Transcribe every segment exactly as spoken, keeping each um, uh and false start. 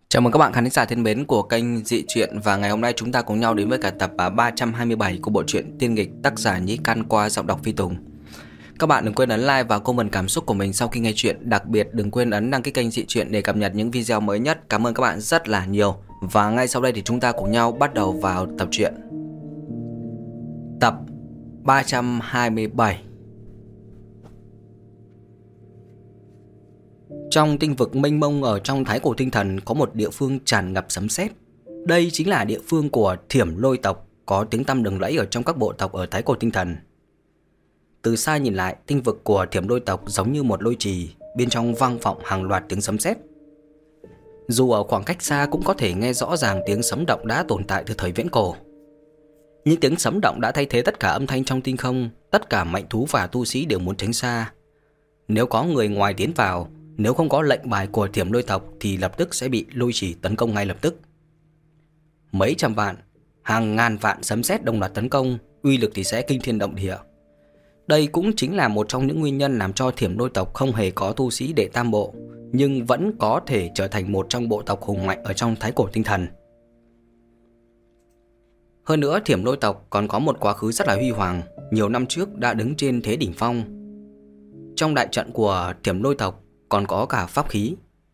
Chào mừng các bạn khán giả thân mến của kênh Dị Truyện. Và ngày hôm nay chúng ta cùng nhau đến với cả tập ba trăm hai mươi bảy của bộ truyện tiên nghịch tác giả Nhĩ Căn qua giọng đọc Phi Tùng. Các bạn đừng quên ấn like và comment cảm xúc của mình sau khi nghe chuyện. Đặc biệt đừng quên ấn đăng ký kênh Dị Truyện để cập nhật những video mới nhất. Cảm ơn các bạn rất là nhiều. Và ngay sau đây thì chúng ta cùng nhau bắt đầu vào tập truyện. Tập ba trăm hai mươi bảy. Trong tinh vực mênh mông ở trong thái cổ tinh thần có một địa phương tràn ngập sấm sét. Đây chính là địa phương của Thiểm Lôi tộc, có tiếng tăm lừng lẫy ở trong các bộ tộc ở thái cổ tinh thần. Từ xa nhìn lại, tinh vực của Thiểm Lôi tộc giống như một lôi trì, bên trong vang vọng hàng loạt tiếng sấm sét. Dù ở khoảng cách xa cũng có thể nghe rõ ràng tiếng sấm động đã tồn tại từ thời viễn cổ. Những tiếng sấm động đã thay thế tất cả âm thanh trong tinh không, tất cả mạnh thú và tu sĩ đều muốn tránh xa. Nếu có người ngoài tiến vào, nếu không có lệnh bài của Thiểm Lôi tộc thì lập tức sẽ bị lôi trì tấn công ngay lập tức. Mấy trăm vạn, hàng ngàn vạn sấm sét đồng loạt tấn công, uy lực thì sẽ kinh thiên động địa. Đây cũng chính là một trong những nguyên nhân làm cho Thiểm Lôi tộc không hề có tu sĩ đệ tam bộ, nhưng vẫn có thể trở thành một trong bộ tộc hùng mạnh ở trong thái cổ tinh thần. Hơn nữa, Thiểm Lôi tộc còn có một quá khứ rất là huy hoàng, nhiều năm trước đã đứng trên thế đỉnh phong. Trong đại trận của Thiểm Lôi tộc còn có cả pháp khí.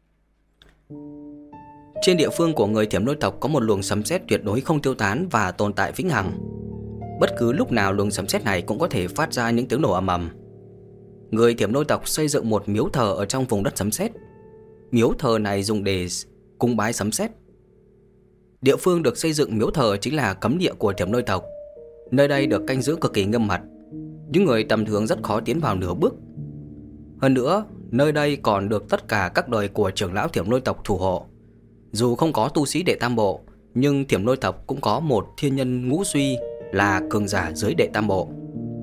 Trên địa phương của người Thiểm Lôi tộc có một luồng sấm sét tuyệt đối không tiêu tán và tồn tại vĩnh hằng. Bất cứ lúc nào luồng sấm sét này cũng có thể phát ra những tiếng nổ ầm ầm. Người Thiểm Lôi tộc xây dựng một miếu thờ ở trong vùng đất sấm sét. Miếu thờ này dùng để cung bái sấm sét. Địa phương được xây dựng miếu thờ chính là cấm địa của Thiểm Lôi tộc. Nơi đây được canh giữ cực kỳ nghiêm mật, những người tầm thường rất khó tiến vào nửa bước. Hơn nữa, nơi đây còn được tất cả các đời của trưởng lão Thiểm Lôi tộc thủ hộ. Dù không có tu sĩ đệ tam bộ, nhưng Thiểm Lôi tộc cũng có một thiên nhân ngũ suy là cường giả dưới đệ tam bộ.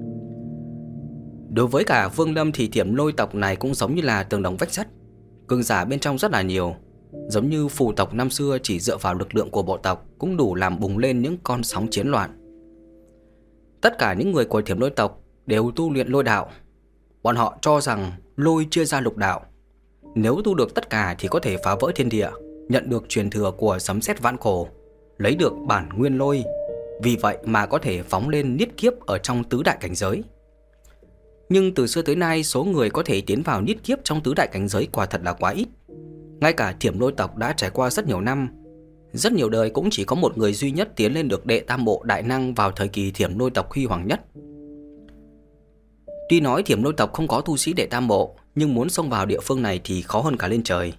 Đối với cả Vương Lâm thì Thiểm Lôi tộc này cũng giống như là tường đồng vách sắt, cường giả bên trong rất là nhiều. Giống như phù tộc năm xưa chỉ dựa vào lực lượng của bộ tộc cũng đủ làm bùng lên những con sóng chiến loạn. Tất cả những người của Thiểm Lôi tộc đều tu luyện lôi đạo. Bọn họ cho rằng lôi chia ra lục đạo, nếu tu được tất cả thì có thể phá vỡ thiên địa, nhận được truyền thừa của sấm sét vạn cổ, lấy được bản nguyên lôi. Vì vậy mà có thể phóng lên niết kiếp ở trong tứ đại cảnh giới. Nhưng từ xưa tới nay, số người có thể tiến vào niết kiếp trong tứ đại cảnh giới quả thật là quá ít. Ngay cả Thiểm Lôi tộc đã trải qua rất nhiều năm, rất nhiều đời cũng chỉ có một người duy nhất tiến lên được đệ tam bộ đại năng vào thời kỳ Thiểm Lôi tộc huy hoàng nhất. Tuy nói Thiểm Lôi tộc không có tu sĩ đệ tam bộ, nhưng muốn xông vào địa phương này thì khó hơn cả lên trời.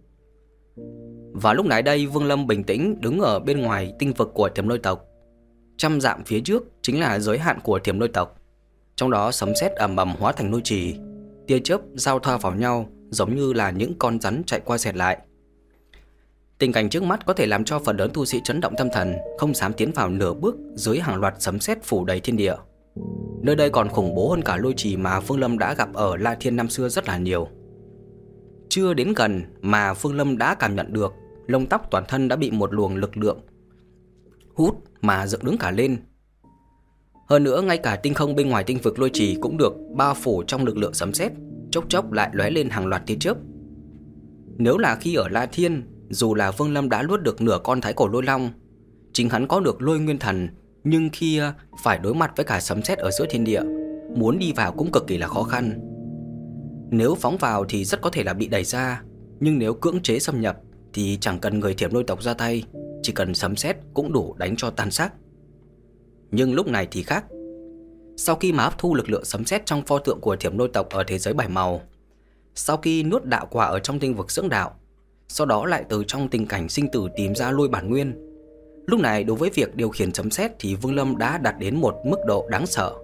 Và lúc nãy đây, Vương Lâm bình tĩnh đứng ở bên ngoài tinh vực của Thiểm Lôi tộc. Trăm dặm phía trước chính là giới hạn của Thiểm Lôi tộc. Trong đó sấm sét ầm ầm hóa thành lôi trì, tia chớp giao thoa vào nhau giống như là những con rắn chạy qua xẹt lại. Tình cảnh trước mắt có thể làm cho phần lớn tu sĩ chấn động tâm thần, không dám tiến vào nửa bước dưới hàng loạt sấm sét phủ đầy thiên địa. Nơi đây còn khủng bố hơn cả lôi trì mà Vương Lâm đã gặp ở La Thiên năm xưa rất là nhiều. Chưa đến gần mà Vương Lâm đã cảm nhận được lông tóc toàn thân đã bị một luồng lực lượng hút mà dựng đứng cả lên. Hơn nữa, ngay cả tinh không bên ngoài tinh vực lôi trì cũng được bao phủ trong lực lượng sấm sét, chốc chốc lại lóe lên hàng loạt tia chớp. Nếu là khi ở La Thiên, dù là Vương Lâm đã nuốt được nửa con thái cổ lôi long, chính hắn có được lôi nguyên thần, nhưng khi phải đối mặt với cả sấm sét ở giữa thiên địa, muốn đi vào cũng cực kỳ là khó khăn. Nếu phóng vào thì rất có thể là bị đẩy ra, nhưng nếu cưỡng chế xâm nhập thì chẳng cần người Thiểm Lôi tộc ra tay, chỉ cần sấm sét cũng đủ đánh cho tan xác. Nhưng lúc này thì khác. Sau khi mà hấp thu lực lượng sấm sét trong pho tượng của Thiểm Lôi tộc ở thế giới bảy màu, sau khi nuốt đạo quả ở trong tinh vực dưỡng đạo, sau đó lại từ trong tình cảnh sinh tử tìm ra lôi bản nguyên, lúc này đối với việc điều khiển sấm sét thì Vương Lâm đã đạt đến một mức độ đáng sợ.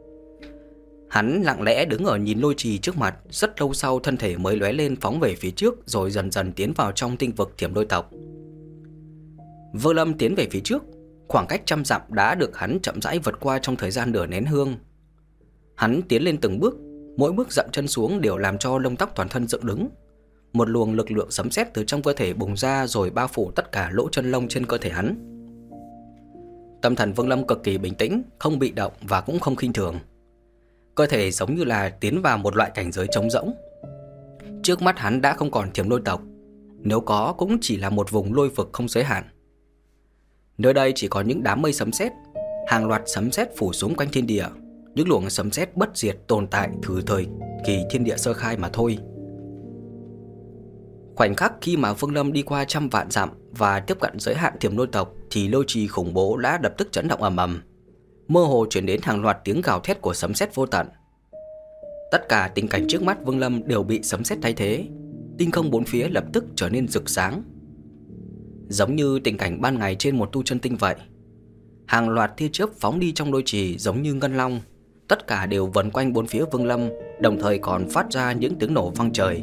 Hắn lặng lẽ đứng ở nhìn lôi trì trước mặt, rất lâu sau thân thể mới lóe lên phóng về phía trước, rồi dần dần tiến vào trong tinh vực Thiểm Lôi tộc. Vương Lâm tiến về phía trước, khoảng cách trăm dặm đã được hắn chậm rãi vượt qua trong thời gian nửa nén hương. Hắn tiến lên từng bước, mỗi bước dậm chân xuống đều làm cho lông tóc toàn thân dựng đứng. Một luồng lực lượng sấm sét từ trong cơ thể bùng ra rồi bao phủ tất cả lỗ chân lông trên cơ thể hắn. Tâm thần Vương Lâm cực kỳ bình tĩnh, không bị động và cũng không khinh thường. Cơ thể giống như là tiến vào một loại cảnh giới trống rỗng. Trước mắt hắn đã không còn Thiểm Lôi tộc, nếu có cũng chỉ là một vùng lôi vực không giới hạn. Nơi đây chỉ có những đám mây sấm sét, hàng loạt sấm sét phủ xuống quanh thiên địa, những luồng sấm sét bất diệt tồn tại từ thời kỳ thiên địa sơ khai mà thôi. Khoảnh khắc khi mà Vương Lâm đi qua trăm vạn dặm và tiếp cận giới hạn Thiểm Lôi tộc thì lôi trì khủng bố đã lập tức chấn động ầm ầm, mơ hồ truyền đến hàng loạt tiếng gào thét của sấm sét vô tận. Tất cả tình cảnh trước mắt Vương Lâm đều bị sấm sét thay thế, tinh không bốn phía lập tức trở nên rực sáng, giống như tình cảnh ban ngày trên một tu chân tinh vậy. Hàng loạt tia chớp phóng đi trong lôi trì giống như ngân long, tất cả đều vần quanh bốn phía Vương Lâm, đồng thời còn phát ra những tiếng nổ vang trời.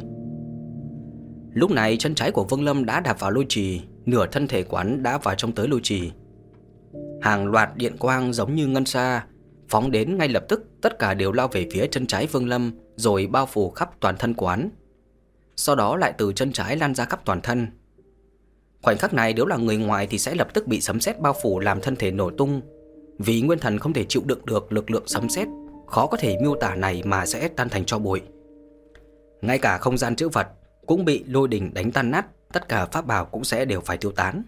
Lúc này chân trái của Vương Lâm đã đạp vào lôi trì, nửa thân thể quán đã vào trong tới lôi trì. Hàng loạt điện quang giống như ngân xa phóng đến ngay lập tức, tất cả đều lao về phía chân trái Vương Lâm rồi bao phủ khắp toàn thân quán. Sau đó lại từ chân trái lan ra khắp toàn thân. Khoảnh khắc này nếu là người ngoài thì sẽ lập tức bị sấm sét bao phủ làm thân thể nổ tung, vì nguyên thần không thể chịu đựng được lực lượng sấm sét khó có thể miêu tả này mà sẽ tan thành tro bụi. Ngay cả không gian trữ vật cũng bị lôi đình đánh tan nát, tất cả pháp bảo cũng sẽ đều phải tiêu tán.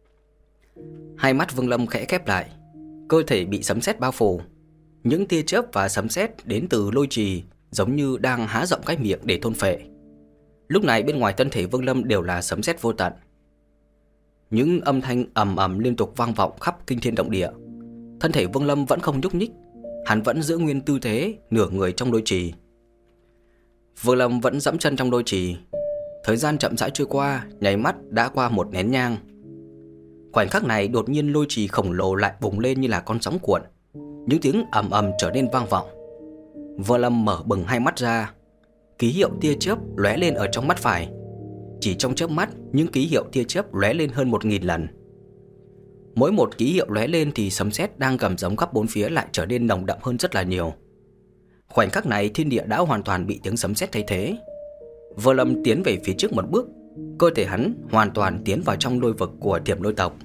Hai mắt Vương Lâm khẽ khép lại, cơ thể bị sấm sét bao phủ. Những tia chớp và sấm sét đến từ lôi trì giống như đang há rộng cái miệng để thôn phệ. Lúc này bên ngoài thân thể Vương Lâm đều là sấm sét vô tận. Những âm thanh ầm ầm liên tục vang vọng khắp kinh thiên động địa. Thân thể Vương Lâm vẫn không nhúc nhích, hắn vẫn giữ nguyên tư thế nửa người trong lôi trì. Vương Lâm vẫn dẫm chân trong lôi trì. Thời gian chậm rãi trôi qua, nháy mắt đã qua một nén nhang. Khoảnh khắc này đột nhiên lôi trì khổng lồ lại bùng lên như là con sóng cuộn. Những tiếng ầm ầm trở nên vang vọng. Vương Lâm mở bừng hai mắt ra. Ký hiệu tia chớp lóe lên ở trong mắt phải. Chỉ trong chớp mắt, những ký hiệu tia chớp lóe lên hơn một nghìn lần. Mỗi một ký hiệu lóe lên thì sấm sét đang gầm giống khắp bốn phía lại trở nên nồng đậm hơn rất là nhiều. Khoảnh khắc này thiên địa đã hoàn toàn bị tiếng sấm sét thay thế. Vương Lâm tiến về phía trước một bước, cơ thể hắn hoàn toàn tiến vào trong lôi vực của Thiểm Lôi tộc.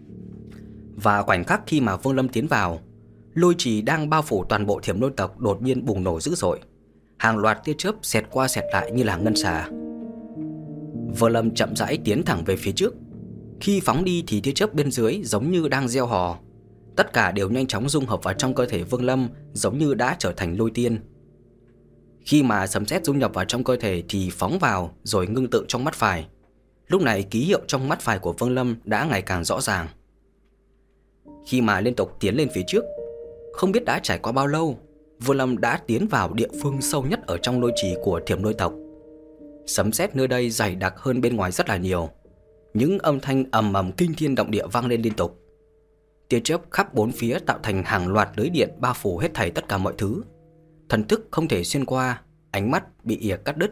Và khoảnh khắc khi mà Vương Lâm tiến vào, lôi trì đang bao phủ toàn bộ Thiểm Lôi tộc đột nhiên bùng nổ dữ dội. Hàng loạt tia chớp xẹt qua xẹt lại như là ngân xà. Vương Lâm chậm rãi tiến thẳng về phía trước. Khi phóng đi thì tia chớp bên dưới giống như đang gieo hò. Tất cả đều nhanh chóng dung hợp vào trong cơ thể Vương Lâm, giống như đã trở thành lôi tiên. Khi mà sấm sét dung nhập vào trong cơ thể thì phóng vào rồi ngưng tụ trong mắt phải. Lúc này ký hiệu trong mắt phải của Vương Lâm đã ngày càng rõ ràng. Khi mà liên tục tiến lên phía trước, không biết đã trải qua bao lâu, Vương Lâm đã tiến vào địa phương sâu nhất ở trong lôi trì của Thiểm Lôi tộc. Sấm sét nơi đây dày đặc hơn bên ngoài rất là nhiều. Những âm thanh ầm ầm kinh thiên động địa vang lên liên tục. Tia chớp khắp bốn phía tạo thành hàng loạt lưới điện bao phủ hết thảy tất cả mọi thứ. Thần thức không thể xuyên qua, ánh mắt bị ỉa cắt đứt.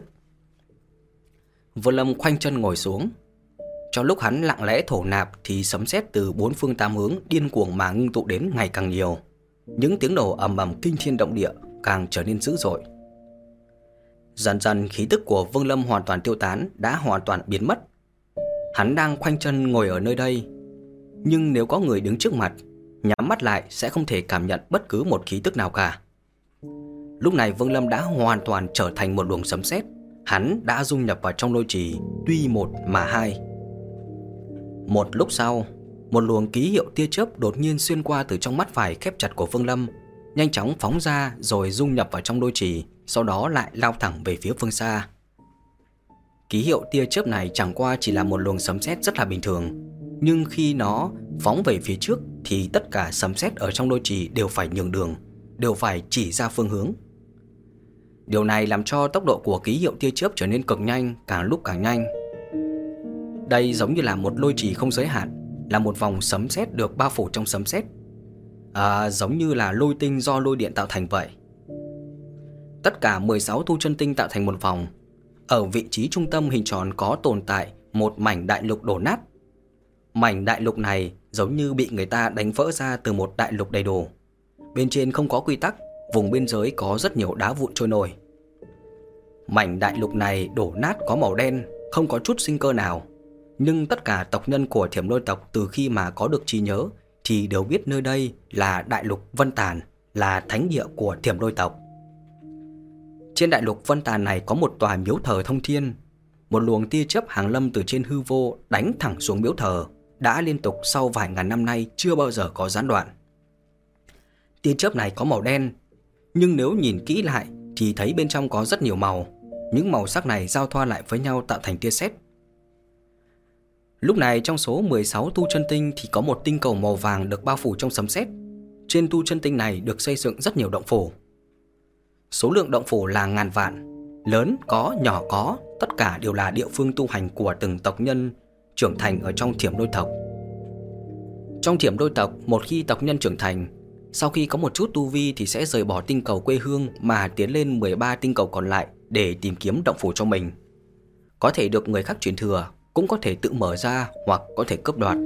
Vương Lâm khoanh chân ngồi xuống. Cho lúc hắn lặng lẽ thổ nạp thì sấm sét từ bốn phương tám hướng điên cuồng mà ngưng tụ đến ngày càng nhiều. Những tiếng nổ ầm ầm kinh thiên động địa càng trở nên dữ dội. Dần dần khí tức của Vương Lâm hoàn toàn tiêu tán, đã hoàn toàn biến mất. Hắn đang khoanh chân ngồi ở nơi đây, nhưng nếu có người đứng trước mặt, nhắm mắt lại sẽ không thể cảm nhận bất cứ một khí tức nào cả. Lúc này Vương Lâm đã hoàn toàn trở thành một luồng sấm sét. Hắn đã dung nhập vào trong lôi trì, tuy một mà hai. Một lúc sau, một luồng ký hiệu tia chớp đột nhiên xuyên qua từ trong mắt phải khép chặt của Vương Lâm, nhanh chóng phóng ra rồi dung nhập vào trong lôi trì, sau đó lại lao thẳng về phía phương xa. Ký hiệu tia chớp này chẳng qua chỉ là một luồng sấm sét rất là bình thường, nhưng khi nó phóng về phía trước thì tất cả sấm sét ở trong lôi trì đều phải nhường đường, đều phải chỉ ra phương hướng. Điều này làm cho tốc độ của ký hiệu tia chớp trở nên cực nhanh, càng lúc càng nhanh. Đây giống như là một lôi trì không giới hạn, là một vòng sấm sét được bao phủ trong sấm sét, à, giống như là lôi tinh do lôi điện tạo thành vậy. Tất cả mười sáu tu chân tinh tạo thành một vòng. Ở vị trí trung tâm hình tròn có tồn tại một mảnh đại lục đổ nát. Mảnh đại lục này giống như bị người ta đánh vỡ ra từ một đại lục đầy đủ. Bên trên không có quy tắc, vùng biên giới có rất nhiều đá vụn trôi nổi. Mảnh đại lục này đổ nát có màu đen, không có chút sinh cơ nào. Nhưng tất cả tộc nhân của Thiểm Lôi tộc từ khi mà có được trí nhớ thì đều biết nơi đây là đại lục Vân Tàn, là thánh địa của Thiểm Lôi tộc. Trên đại lục Vân Tàn này có một tòa miếu thờ thông thiên. một luồng tia chớp hàng lâm từ trên hư vô đánh thẳng xuống miếu thờ, đã liên tục sau vài ngàn năm nay chưa bao giờ có gián đoạn. Tia chớp này có màu đen, nhưng nếu nhìn kỹ lại thì thấy bên trong có rất nhiều màu. Những màu sắc này giao thoa lại với nhau tạo thành tia sét. Lúc này trong số mười sáu tu chân tinh thì có một tinh cầu màu vàng được bao phủ trong sấm sét. Trên tu chân tinh này được xây dựng rất nhiều động phủ. Số lượng động phủ là ngàn vạn, lớn có, nhỏ có, tất cả đều là địa phương tu hành của từng tộc nhân trưởng thành ở trong Thiểm Lôi tộc. Trong Thiểm Lôi tộc, một khi tộc nhân trưởng thành, sau khi có một chút tu vi thì sẽ rời bỏ tinh cầu quê hương mà tiến lên mười ba tinh cầu còn lại để tìm kiếm động phủ cho mình. Có thể được người khác truyền thừa, cũng có thể tự mở ra hoặc có thể cướp đoạt.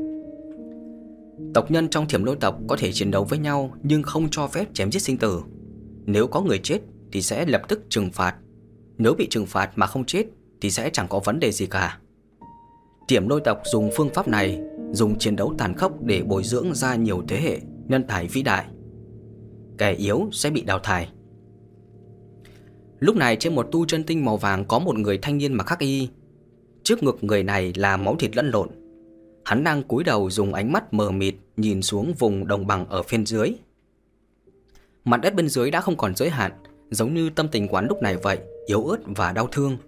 Tộc nhân trong Thiểm Lôi tộc có thể chiến đấu với nhau nhưng không cho phép chém giết sinh tử. Nếu có người chết thì sẽ lập tức trừng phạt. Nếu bị trừng phạt mà không chết thì sẽ chẳng có vấn đề gì cả. Thiểm Lôi tộc dùng phương pháp này, dùng chiến đấu tàn khốc để bồi dưỡng ra nhiều thế hệ nhân tài vĩ đại. Kẻ yếu sẽ bị đào thải. Lúc này trên một tu chân tinh màu vàng có một người thanh niên mặc hắc y. Trước ngực người này là máu thịt lẫn lộn. Hắn đang cúi đầu dùng ánh mắt mờ mịt nhìn xuống vùng đồng bằng ở phía dưới. Mặt đất bên dưới đã không còn giới hạn, giống như tâm tình quán lúc này vậy, yếu ớt và đau thương.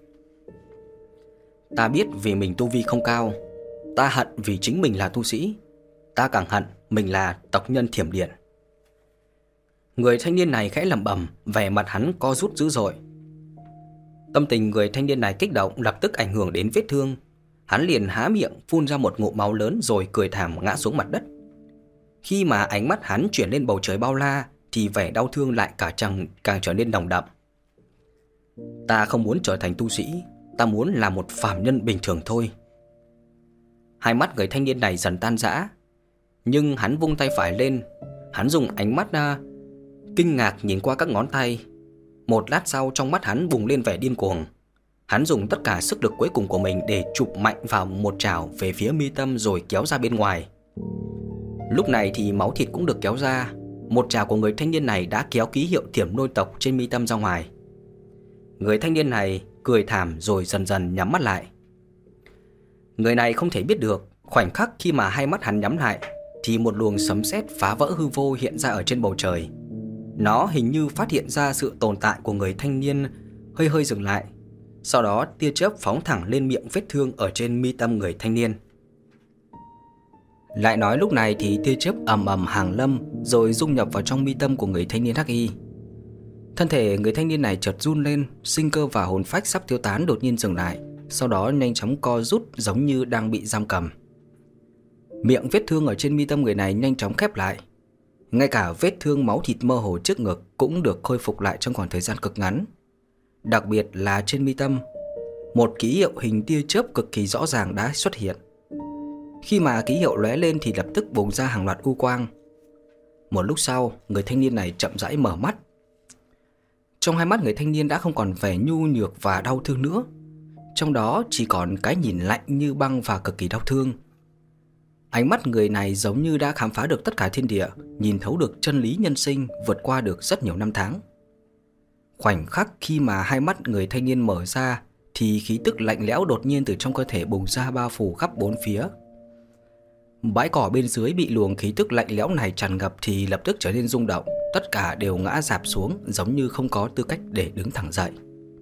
Ta biết vì mình tu vi không cao, ta hận vì chính mình là tu sĩ, ta càng hận mình là tộc nhân Thiểm Điện. Người thanh niên này khẽ lẩm bẩm, vẻ mặt hắn co rút dữ dội. Tâm tình người thanh niên này kích động lập tức ảnh hưởng đến vết thương. Hắn liền há miệng phun ra một ngụm máu lớn rồi cười thảm ngã xuống mặt đất. Khi mà ánh mắt hắn chuyển lên bầu trời bao la thì vẻ đau thương lại cả càng, càng trở nên nồng đậm. Ta không muốn trở thành tu sĩ, ta muốn là một phàm nhân bình thường thôi. Hai mắt người thanh niên này dần tan rã, nhưng hắn vung tay phải lên. Hắn dùng ánh mắt uh, kinh ngạc nhìn qua các ngón tay. Một lát sau trong mắt hắn bùng lên vẻ điên cuồng. Hắn dùng tất cả sức lực cuối cùng của mình để chụp mạnh vào một chảo về phía mi tâm rồi kéo ra bên ngoài. Lúc này thì máu thịt cũng được kéo ra. Một chảo của người thanh niên này đã kéo ký hiệu Thiểm Lôi tộc trên mi tâm ra ngoài. Người thanh niên này cười thảm rồi dần dần nhắm mắt lại. Người này không thể biết được, khoảnh khắc khi mà hai mắt hắn nhắm lại thì một luồng sấm sét phá vỡ hư vô hiện ra ở trên bầu trời. Nó hình như phát hiện ra sự tồn tại của người thanh niên, hơi hơi dừng lại. Sau đó tia chớp phóng thẳng lên miệng vết thương ở trên mi tâm người thanh niên. Lại nói lúc này thì tia chớp ầm ầm hàng lâm rồi dung nhập vào trong mi tâm của người thanh niên hắc y. Thân thể người thanh niên này chợt run lên, sinh cơ và hồn phách sắp tiêu tán đột nhiên dừng lại, sau đó nhanh chóng co rút giống như đang bị giam cầm. Miệng vết thương ở trên mi tâm người này nhanh chóng khép lại. Ngay cả vết thương máu thịt mơ hồ trước ngực cũng được khôi phục lại trong khoảng thời gian cực ngắn. Đặc biệt là trên mi tâm, một ký hiệu hình tia chớp cực kỳ rõ ràng đã xuất hiện. Khi mà ký hiệu lóe lên thì lập tức bùng ra hàng loạt u quang. Một lúc sau, người thanh niên này chậm rãi mở mắt. Trong hai mắt người thanh niên đã không còn vẻ nhu nhược và đau thương nữa. Trong đó chỉ còn cái nhìn lạnh như băng và cực kỳ đau thương. Ánh mắt người này giống như đã khám phá được tất cả thiên địa, nhìn thấu được chân lý nhân sinh, vượt qua được rất nhiều năm tháng. Khoảnh khắc khi mà hai mắt người thanh niên mở ra thì khí tức lạnh lẽo đột nhiên từ trong cơ thể bùng ra bao phủ khắp bốn phía. Bãi cỏ bên dưới bị luồng khí tức lạnh lẽo này tràn ngập thì lập tức trở nên rung động, tất cả đều ngã rạp xuống giống như không có tư cách để đứng thẳng dậy.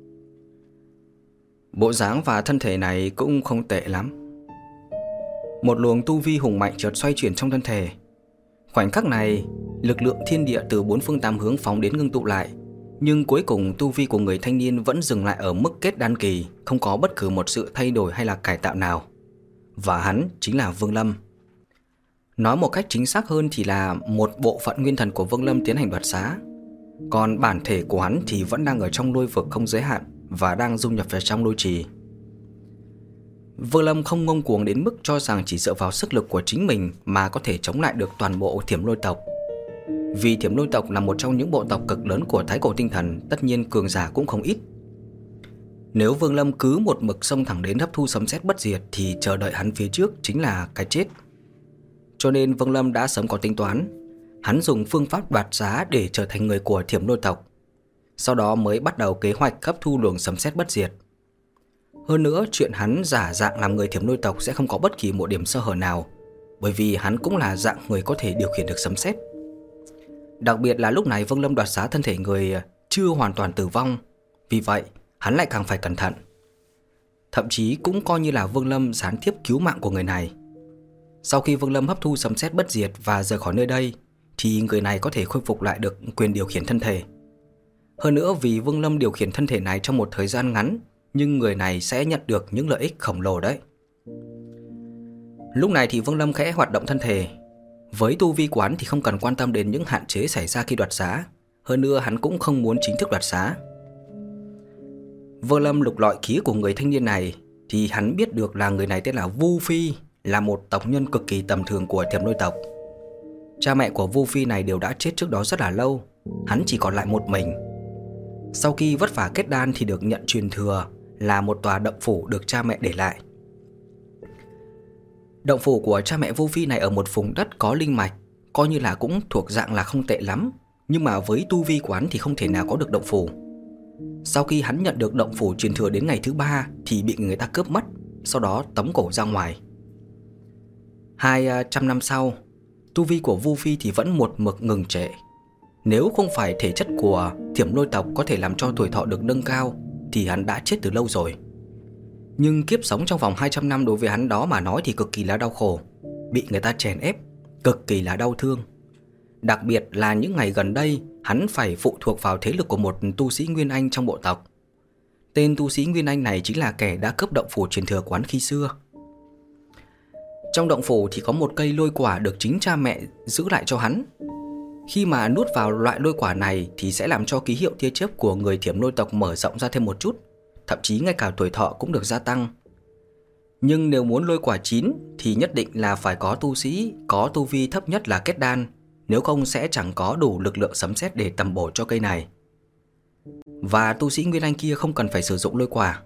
Bộ dáng và thân thể này cũng không tệ lắm. Một luồng tu vi hùng mạnh chợt xoay chuyển trong thân thể. Khoảnh khắc này, lực lượng thiên địa từ bốn phương tám hướng phóng đến ngưng tụ lại. Nhưng cuối cùng tu vi của người thanh niên vẫn dừng lại ở mức kết đan kỳ, không có bất cứ một sự thay đổi hay là cải tạo nào. Và hắn chính là Vương Lâm. Nói một cách chính xác hơn thì là một bộ phận nguyên thần của Vương Lâm tiến hành đoạt xá. Còn bản thể của hắn thì vẫn đang ở trong lôi vực không giới hạn và đang dung nhập vào trong lôi trì. Vương Lâm không ngông cuồng đến mức cho rằng chỉ dựa vào sức lực của chính mình mà có thể chống lại được toàn bộ Thiểm Lôi tộc. Vì Thiểm Lôi tộc là một trong những bộ tộc cực lớn của Thái Cổ Tinh Thần, tất nhiên cường giả cũng không ít. Nếu Vương Lâm cứ một mực xông thẳng đến hấp thu sấm sét bất diệt thì chờ đợi hắn phía trước chính là cái chết. Cho nên Vương Lâm đã sớm có tính toán. Hắn dùng phương pháp đoạt giá để trở thành người của Thiểm Lôi tộc. Sau đó mới bắt đầu kế hoạch hấp thu luồng sấm sét bất diệt. Hơn nữa, chuyện hắn giả dạng làm người thiểm lôi tộc sẽ không có bất kỳ một điểm sơ hở nào, bởi vì hắn cũng là dạng người có thể điều khiển được sấm sét. Đặc biệt là lúc này Vương Lâm đoạt xá thân thể người chưa hoàn toàn tử vong, vì vậy hắn lại càng phải cẩn thận. Thậm chí cũng coi như là Vương Lâm gián tiếp cứu mạng của người này. Sau khi Vương Lâm hấp thu sấm sét bất diệt và rời khỏi nơi đây, thì người này có thể khôi phục lại được quyền điều khiển thân thể. Hơn nữa, vì Vương Lâm điều khiển thân thể này trong một thời gian ngắn, nhưng người này sẽ nhận được những lợi ích khổng lồ đấy. Lúc này thì Vương Lâm khẽ hoạt động thân thể. Với tu vi của hắn thì không cần quan tâm đến những hạn chế xảy ra khi đoạt xá. Hơn nữa hắn cũng không muốn chính thức đoạt xá. Vương Lâm lục lọi ký của người thanh niên này thì hắn biết được là người này tên là Vu Phi, là một tộc nhân cực kỳ tầm thường của thiểm lôi tộc. Cha mẹ của Vu Phi này đều đã chết trước đó rất là lâu, hắn chỉ còn lại một mình. Sau khi vất vả kết đan thì được nhận truyền thừa là một tòa động phủ được cha mẹ để lại. Động phủ của cha mẹ Vu Phi này ở một vùng đất có linh mạch, coi như là cũng thuộc dạng là không tệ lắm, nhưng mà với tu vi của hắn thì không thể nào có được động phủ. Sau khi hắn nhận được động phủ truyền thừa đến ngày thứ ba thì bị người ta cướp mất, sau đó tống cổ ra ngoài. Hai trăm năm sau, tu vi của Vu Phi thì vẫn một mực ngừng trệ. Nếu không phải thể chất của thiểm lôi tộc có thể làm cho tuổi thọ được nâng cao thì hắn đã chết từ lâu rồi. Nhưng kiếp sống trong vòng hai trăm năm đối với hắn đó mà nói thì cực kỳ là đau khổ, bị người ta chèn ép, cực kỳ là đau thương. Đặc biệt là những ngày gần đây, hắn phải phụ thuộc vào thế lực của một tu sĩ Nguyên Anh trong bộ tộc. Tên tu sĩ Nguyên Anh này chính là kẻ đã cướp động phủ truyền thừa của hắn khi xưa. Trong động phủ thì có một cây lôi quả được chính cha mẹ giữ lại cho hắn. Khi mà nuốt vào loại lôi quả này thì sẽ làm cho ký hiệu tia chớp của người thiểm lôi tộc mở rộng ra thêm một chút, thậm chí ngay cả tuổi thọ cũng được gia tăng. Nhưng nếu muốn lôi quả chín thì nhất định là phải có tu sĩ có tu vi thấp nhất là kết đan, nếu không sẽ chẳng có đủ lực lượng sấm sét để tầm bổ cho cây này. Và tu sĩ Nguyên Anh kia không cần phải sử dụng lôi quả.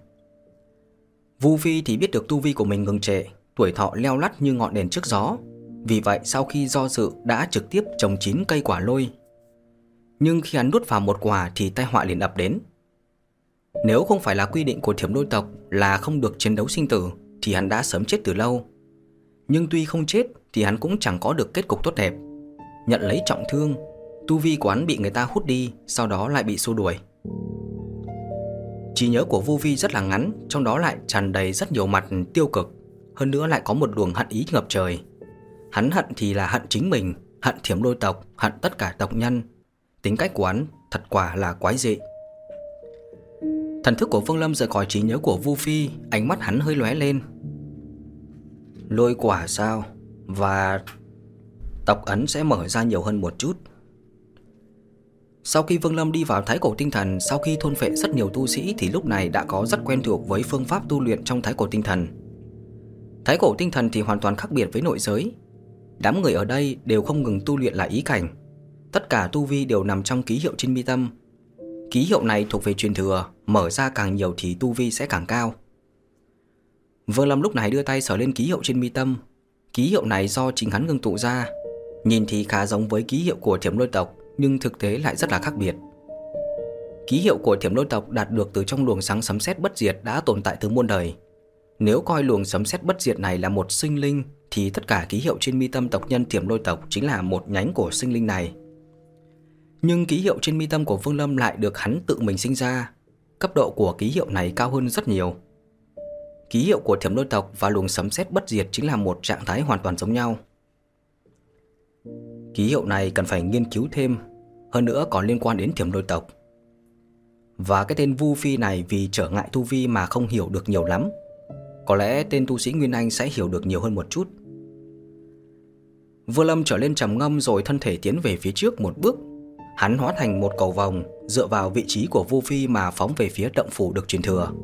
Vu Phi thì biết được tu vi của mình ngừng trệ, tuổi thọ leo lắt như ngọn đèn trước gió. Vì vậy sau khi do dự đã trực tiếp trồng chín cây quả lôi. Nhưng khi hắn nuốt vào một quả thì tai họa liền ập đến. Nếu không phải là quy định của thiểm lôi tộc là không được chiến đấu sinh tử thì hắn đã sớm chết từ lâu. Nhưng tuy không chết thì hắn cũng chẳng có được kết cục tốt đẹp. Nhận lấy trọng thương, tu vi của hắn bị người ta hút đi, sau đó lại bị xua đuổi. Trí nhớ của Vu Vi rất là ngắn, trong đó lại tràn đầy rất nhiều mặt tiêu cực. Hơn nữa lại có một luồng hận ý ngập trời. Hắn hận thì là hận chính mình, hận thiểm lôi tộc, hận tất cả tộc nhân. Tính cách của hắn thật quả là quái dị. Thần thức của Vương Lâm rời khỏi trí nhớ của Vu Phi, ánh mắt hắn hơi lóe lên. Lôi quả sao? Và tộc ấn sẽ mở ra nhiều hơn một chút. Sau khi Vương Lâm đi vào Thái Cổ Tinh Thần, sau khi thôn phệ rất nhiều tu sĩ thì lúc này đã có rất quen thuộc với phương pháp tu luyện trong Thái Cổ Tinh Thần. Thái Cổ Tinh Thần thì hoàn toàn khác biệt với nội giới. Đám người ở đây đều không ngừng tu luyện là ý cảnh. Tất cả tu vi đều nằm trong ký hiệu trên mi tâm. Ký hiệu này thuộc về truyền thừa, mở ra càng nhiều thì tu vi sẽ càng cao. Vương Lâm lúc này đưa tay sờ lên ký hiệu trên mi tâm. Ký hiệu này do chính hắn ngưng tụ ra. Nhìn thì khá giống với ký hiệu của thiểm lôi tộc, nhưng thực tế lại rất là khác biệt. Ký hiệu của thiểm lôi tộc đạt được từ trong luồng sáng sấm sét bất diệt đã tồn tại từ muôn đời. Nếu coi luồng sấm sét bất diệt này là một sinh linh thì tất cả ký hiệu trên mi tâm tộc nhân thiểm lôi tộc chính là một nhánh của sinh linh này. Nhưng ký hiệu trên mi tâm của Vương Lâm lại được hắn tự mình sinh ra. Cấp độ của ký hiệu này cao hơn rất nhiều. Ký hiệu của thiểm lôi tộc và luồng sấm sét bất diệt chính là một trạng thái hoàn toàn giống nhau. Ký hiệu này cần phải nghiên cứu thêm, hơn nữa còn liên quan đến thiểm lôi tộc. Và cái tên Vu Phi này vì trở ngại tu vi mà không hiểu được nhiều lắm. Có lẽ tên tu sĩ Nguyên Anh sẽ hiểu được nhiều hơn một chút. Vương Lâm trở lên trầm ngâm rồi thân thể tiến về phía trước một bước. Hắn hóa thành một cầu vòng, dựa vào vị trí của Vu Phi mà phóng về phía động phủ được truyền thừa.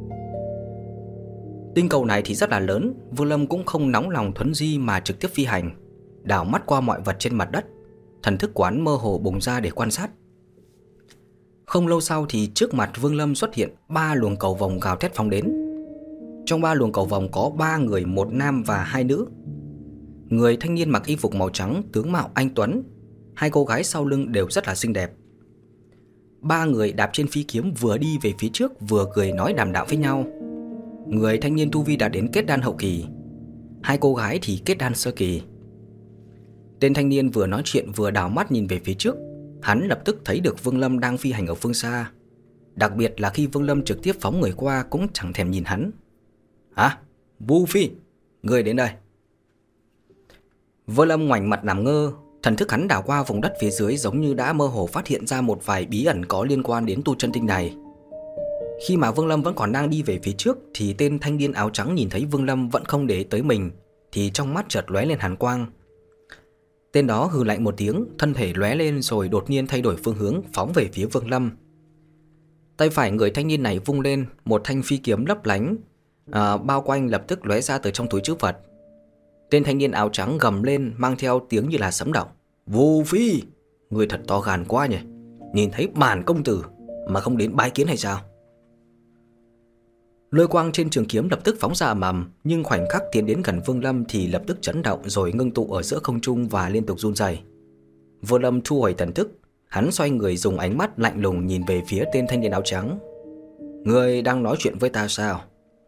Tinh cầu này thì rất là lớn, Vương Lâm cũng không nóng lòng thuấn di mà trực tiếp phi hành, đảo mắt qua mọi vật trên mặt đất. Thần thức quán mơ hồ bùng ra để quan sát. Không lâu sau thì trước mặt Vương Lâm xuất hiện ba luồng cầu vòng gào thét phóng đến. Trong ba luồng cầu vòng có ba người, một nam và hai nữ. Người thanh niên mặc y phục màu trắng, tướng mạo anh tuấn. Hai cô gái sau lưng đều rất là xinh đẹp. Ba người đạp trên phi kiếm vừa đi về phía trước vừa cười nói đàm đạo với nhau. Người thanh niên tu vi đã đến kết đan hậu kỳ, hai cô gái thì kết đan sơ kỳ. Tên thanh niên vừa nói chuyện vừa đảo mắt nhìn về phía trước. Hắn lập tức thấy được Vương Lâm đang phi hành ở phương xa. Đặc biệt là khi Vương Lâm trực tiếp phóng người qua cũng chẳng thèm nhìn hắn. Hả? Vu Phi, người đến đây. Vương Lâm ngoảnh mặt làm ngơ. Thần thức hắn đảo qua vùng đất phía dưới, giống như đã mơ hồ phát hiện ra một vài bí ẩn có liên quan đến tu chân tinh này. Khi mà Vương Lâm vẫn còn đang đi về phía trước thì tên thanh niên áo trắng nhìn thấy Vương Lâm vẫn không để tới mình thì trong mắt chợt lóe lên hàn quang. Tên đó hừ lạnh một tiếng, thân thể lóe lên rồi đột nhiên thay đổi phương hướng phóng về phía Vương Lâm. Tay phải người thanh niên này vung lên, một thanh phi kiếm lấp lánh à, bao quanh lập tức lóe ra từ trong túi trữ vật. Tên thanh niên áo trắng gầm lên mang theo tiếng như là sấm động. Vô Phi, người thật to gan quá nhỉ, nhìn thấy bản công tử mà không đến bái kiến hay sao? Lôi quang trên trường kiếm lập tức phóng ra ầm ầm, nhưng khoảnh khắc tiến đến gần Vương Lâm thì lập tức chấn động rồi ngưng tụ ở giữa không trung và liên tục run rẩy. Vương Lâm thu hồi thần thức, hắn xoay người dùng ánh mắt lạnh lùng nhìn về phía tên thanh niên áo trắng. Ngươi đang nói chuyện với ta sao?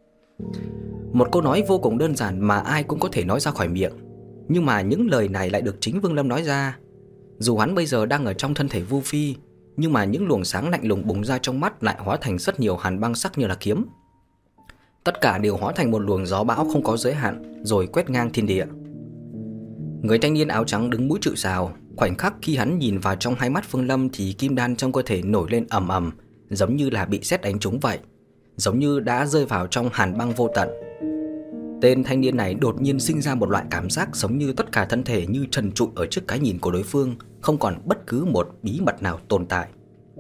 Một câu nói vô cùng đơn giản mà ai cũng có thể nói ra khỏi miệng, nhưng mà những lời này lại được chính Vương Lâm nói ra. Dù hắn bây giờ đang ở trong thân thể Vu Phi, nhưng mà những luồng sáng lạnh lùng bùng ra trong mắt lại hóa thành rất nhiều hàn băng sắc như là kiếm. Tất cả đều hóa thành một luồng gió bão không có giới hạn rồi quét ngang thiên địa. Người thanh niên áo trắng đứng mũi chịu sào. Khoảnh khắc khi hắn nhìn vào trong hai mắt Vương Lâm thì kim đan trong cơ thể nổi lên ầm ầm, giống như là bị sét đánh trúng vậy, giống như đã rơi vào trong hàn băng vô tận. Tên thanh niên này đột nhiên sinh ra một loại cảm giác giống như tất cả thân thể như trần trụi ở trước cái nhìn của đối phương, không còn bất cứ một bí mật nào tồn tại.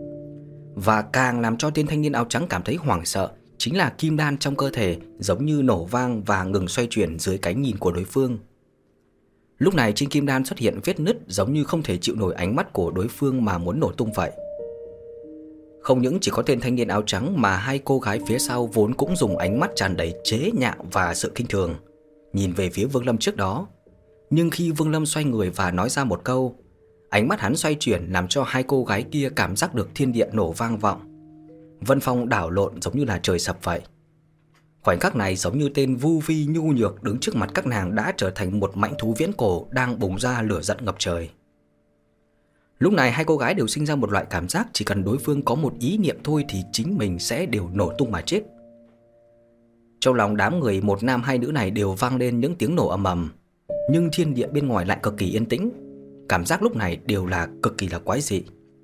Và càng làm cho tên thanh niên áo trắng cảm thấy hoảng sợ chính là kim đan trong cơ thể giống như nổ vang và ngừng xoay chuyển dưới cái nhìn của đối phương. Lúc này trên kim đan xuất hiện vết nứt giống như không thể chịu nổi ánh mắt của đối phương mà muốn nổ tung vậy. Không những chỉ có tên thanh niên áo trắng mà hai cô gái phía sau vốn cũng dùng ánh mắt tràn đầy chế nhạo và sự khinh thường nhìn về phía Vương Lâm trước đó. Nhưng khi Vương Lâm xoay người và nói ra một câu, ánh mắt hắn xoay chuyển làm cho hai cô gái kia cảm giác được thiên địa nổ vang vọng. Vân phong đảo lộn giống như là trời sập vậy. Khoảnh khắc này giống như tên Vu Phi nhu nhược đứng trước mặt các nàng đã trở thành một mãnh thú viễn cổ đang bùng ra lửa giận ngập trời. Lúc này hai cô gái đều sinh ra một loại cảm giác chỉ cần đối phương có một ý niệm thôi thì chính mình sẽ đều nổ tung mà chết. Trong lòng đám người một nam hai nữ này đều vang lên những tiếng nổ ầm ầm, nhưng thiên địa bên ngoài lại cực kỳ yên tĩnh. Cảm giác lúc này đều là cực kỳ là quái dị.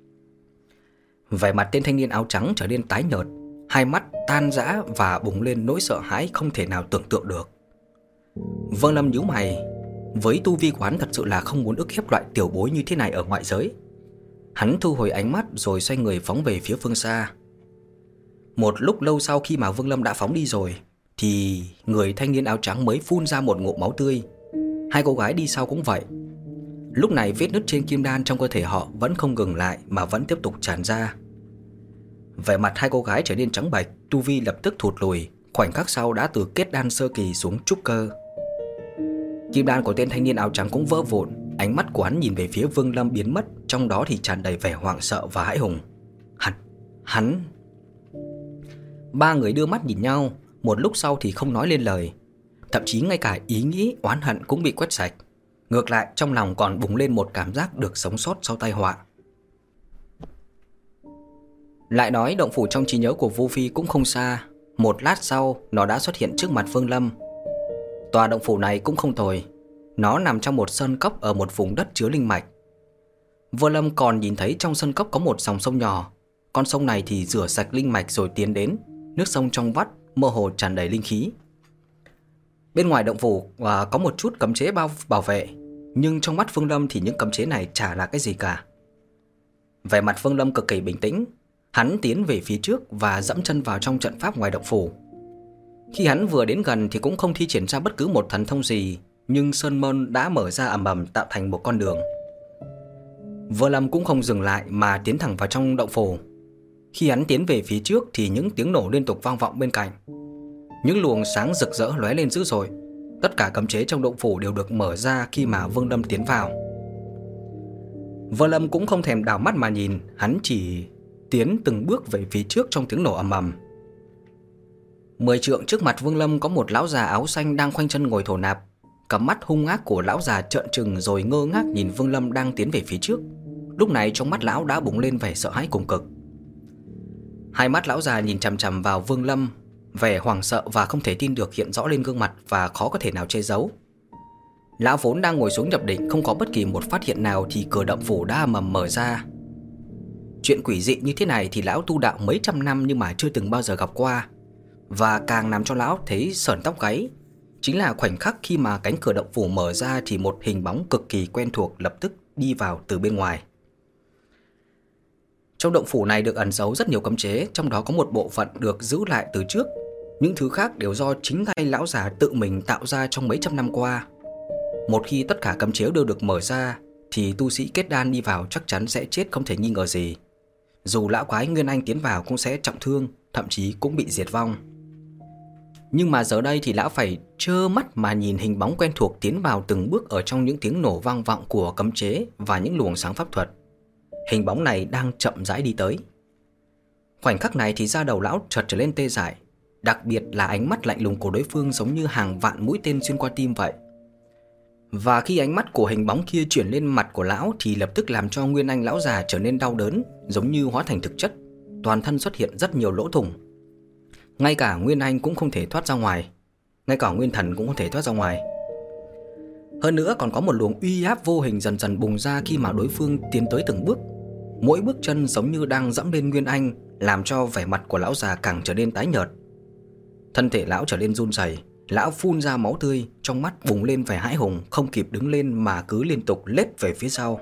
Vẻ mặt tên thanh niên áo trắng trở nên tái nhợt, hai mắt tan rã và bùng lên nỗi sợ hãi không thể nào tưởng tượng được. Vương Lâm nhíu mày, với tu vi của hắn thật sự là không muốn ức hiếp loại tiểu bối như thế này ở ngoại giới. Hắn thu hồi ánh mắt rồi xoay người phóng về phía phương xa. Một lúc lâu sau khi mà Vương Lâm đã phóng đi rồi thì người thanh niên áo trắng mới phun ra một ngụm máu tươi. Hai cô gái đi sau cũng vậy. Lúc này vết nứt trên kim đan trong cơ thể họ vẫn không ngừng lại mà vẫn tiếp tục tràn ra. Vẻ mặt hai cô gái trở nên trắng bệch, tu vi lập tức thụt lùi, khoảnh khắc sau đã từ kết đan sơ kỳ xuống trúc cơ. Kim đan của tên thanh niên áo trắng cũng vỡ vụn, ánh mắt của hắn nhìn về phía Vương Lâm biến mất, trong đó thì tràn đầy vẻ hoảng sợ và hãi hùng. Hắn, hắn... Ba người đưa mắt nhìn nhau, một lúc sau thì không nói lên lời. Thậm chí ngay cả ý nghĩ oán hận cũng bị quét sạch. Ngược lại trong lòng còn bùng lên một cảm giác được sống sót sau tai họa. Lại nói động phủ trong trí nhớ của Vu Phi cũng không xa. Một lát sau nó đã xuất hiện trước mặt Vương Lâm. Tòa động phủ này cũng không tồi. Nó nằm trong một sơn cốc ở một vùng đất chứa linh mạch. Vương Lâm còn nhìn thấy trong sơn cốc có một dòng sông nhỏ. Con sông này thì rửa sạch linh mạch rồi tiến đến. Nước sông trong vắt, mơ hồ tràn đầy linh khí. Bên ngoài động phủ à, có một chút cấm chế bao bảo vệ, nhưng trong mắt Vương Lâm thì những cấm chế này chả là cái gì cả. Vẻ mặt Vương Lâm cực kỳ bình tĩnh. Hắn tiến về phía trước và dẫm chân vào trong trận pháp ngoài động phủ. Khi hắn vừa đến gần thì cũng không thi triển ra bất cứ một thần thông gì, nhưng sơn môn đã mở ra ầm ầm tạo thành một con đường. Vương Lâm cũng không dừng lại mà tiến thẳng vào trong động phủ. Khi hắn tiến về phía trước thì những tiếng nổ liên tục vang vọng bên cạnh. Những luồng sáng rực rỡ lóe lên dữ dội. Tất cả cấm chế trong động phủ đều được mở ra khi mà Vương Lâm tiến vào. Vương Lâm cũng không thèm đảo mắt mà nhìn, hắn chỉ tiến từng bước về phía trước trong tiếng nổ ầm ầm. Mười trượng trước mặt Vương Lâm có một lão già áo xanh đang khoanh chân ngồi thổ nạp. Cặp mắt hung ác của lão già trợn trừng rồi ngơ ngác nhìn Vương Lâm đang tiến về phía trước. Lúc này trong mắt lão đã bùng lên vẻ sợ hãi cùng cực. Hai mắt lão già nhìn chằm chằm vào Vương Lâm, vẻ hoảng sợ và không thể tin được hiện rõ lên gương mặt và khó có thể nào che giấu. Lão vốn đang ngồi xuống nhập định, không có bất kỳ một phát hiện nào thì cửa động phủ đã mầm mở ra. Chuyện quỷ dị như thế này thì lão tu đạo mấy trăm năm nhưng mà chưa từng bao giờ gặp qua. Và càng làm cho lão thấy sởn tóc gáy chính là khoảnh khắc khi mà cánh cửa động phủ mở ra thì một hình bóng cực kỳ quen thuộc lập tức đi vào từ bên ngoài. Trong động phủ này được ẩn giấu rất nhiều cấm chế, trong đó có một bộ phận được giữ lại từ trước. Những thứ khác đều do chính tay lão già tự mình tạo ra trong mấy trăm năm qua. Một khi tất cả cấm chế đều được mở ra thì tu sĩ kết đan đi vào chắc chắn sẽ chết không thể nghi ngờ gì. Dù lão quái Nguyên Anh tiến vào cũng sẽ trọng thương, thậm chí cũng bị diệt vong. Nhưng mà giờ đây thì lão phải trơ mắt mà nhìn hình bóng quen thuộc tiến vào từng bước ở trong những tiếng nổ vang vọng của cấm chế và những luồng sáng pháp thuật. Hình bóng này đang chậm rãi đi tới. Khoảnh khắc này thì da đầu lão chợt trở lên tê dại, đặc biệt là ánh mắt lạnh lùng của đối phương giống như hàng vạn mũi tên xuyên qua tim vậy. Và khi ánh mắt của hình bóng kia chuyển lên mặt của lão thì lập tức làm cho Nguyên Anh lão già trở nên đau đớn, giống như hóa thành thực chất. Toàn thân xuất hiện rất nhiều lỗ thủng. Ngay cả Nguyên Anh cũng không thể thoát ra ngoài, ngay cả Nguyên Thần cũng không thể thoát ra ngoài. Hơn nữa còn có một luồng uy áp vô hình dần dần bùng ra khi mà đối phương tiến tới từng bước. Mỗi bước chân giống như đang dẫm lên Nguyên Anh, làm cho vẻ mặt của lão già càng trở nên tái nhợt. Thân thể lão trở nên run rẩy, lão phun ra máu tươi, trong mắt bùng lên vẻ hãi hùng, không kịp đứng lên mà cứ liên tục lết về phía sau.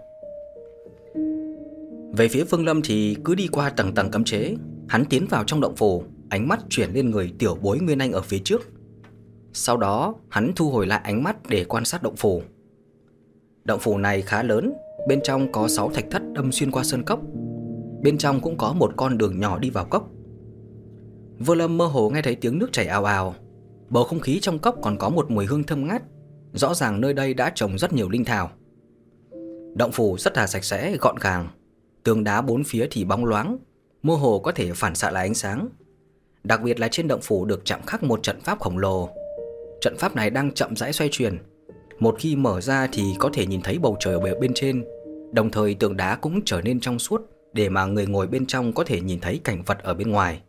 Về phía Vương Lâm thì cứ đi qua tầng tầng cấm chế, hắn tiến vào trong động phủ, ánh mắt chuyển lên người tiểu bối Nguyên Anh ở phía trước. Sau đó hắn thu hồi lại ánh mắt để quan sát động phủ. Động phủ này khá lớn, bên trong có sáu thạch thất đâm xuyên qua sơn cốc. Bên trong cũng có một con đường nhỏ đi vào cốc. Vương Lâm mơ hồ nghe thấy tiếng nước chảy ào ào. Bầu không khí trong cốc còn có một mùi hương thơm ngát. Rõ ràng nơi đây đã trồng rất nhiều linh thảo. Động phủ rất là sạch sẽ, gọn gàng. Tường đá bốn phía thì bóng loáng, mơ hồ có thể phản xạ lại ánh sáng. Đặc biệt là trên động phủ được chạm khắc một trận pháp khổng lồ. Trận pháp này đang chậm rãi xoay chuyển. Một khi mở ra thì có thể nhìn thấy bầu trời ở bên trên. Đồng thời tường đá cũng trở nên trong suốt để mà người ngồi bên trong có thể nhìn thấy cảnh vật ở bên ngoài.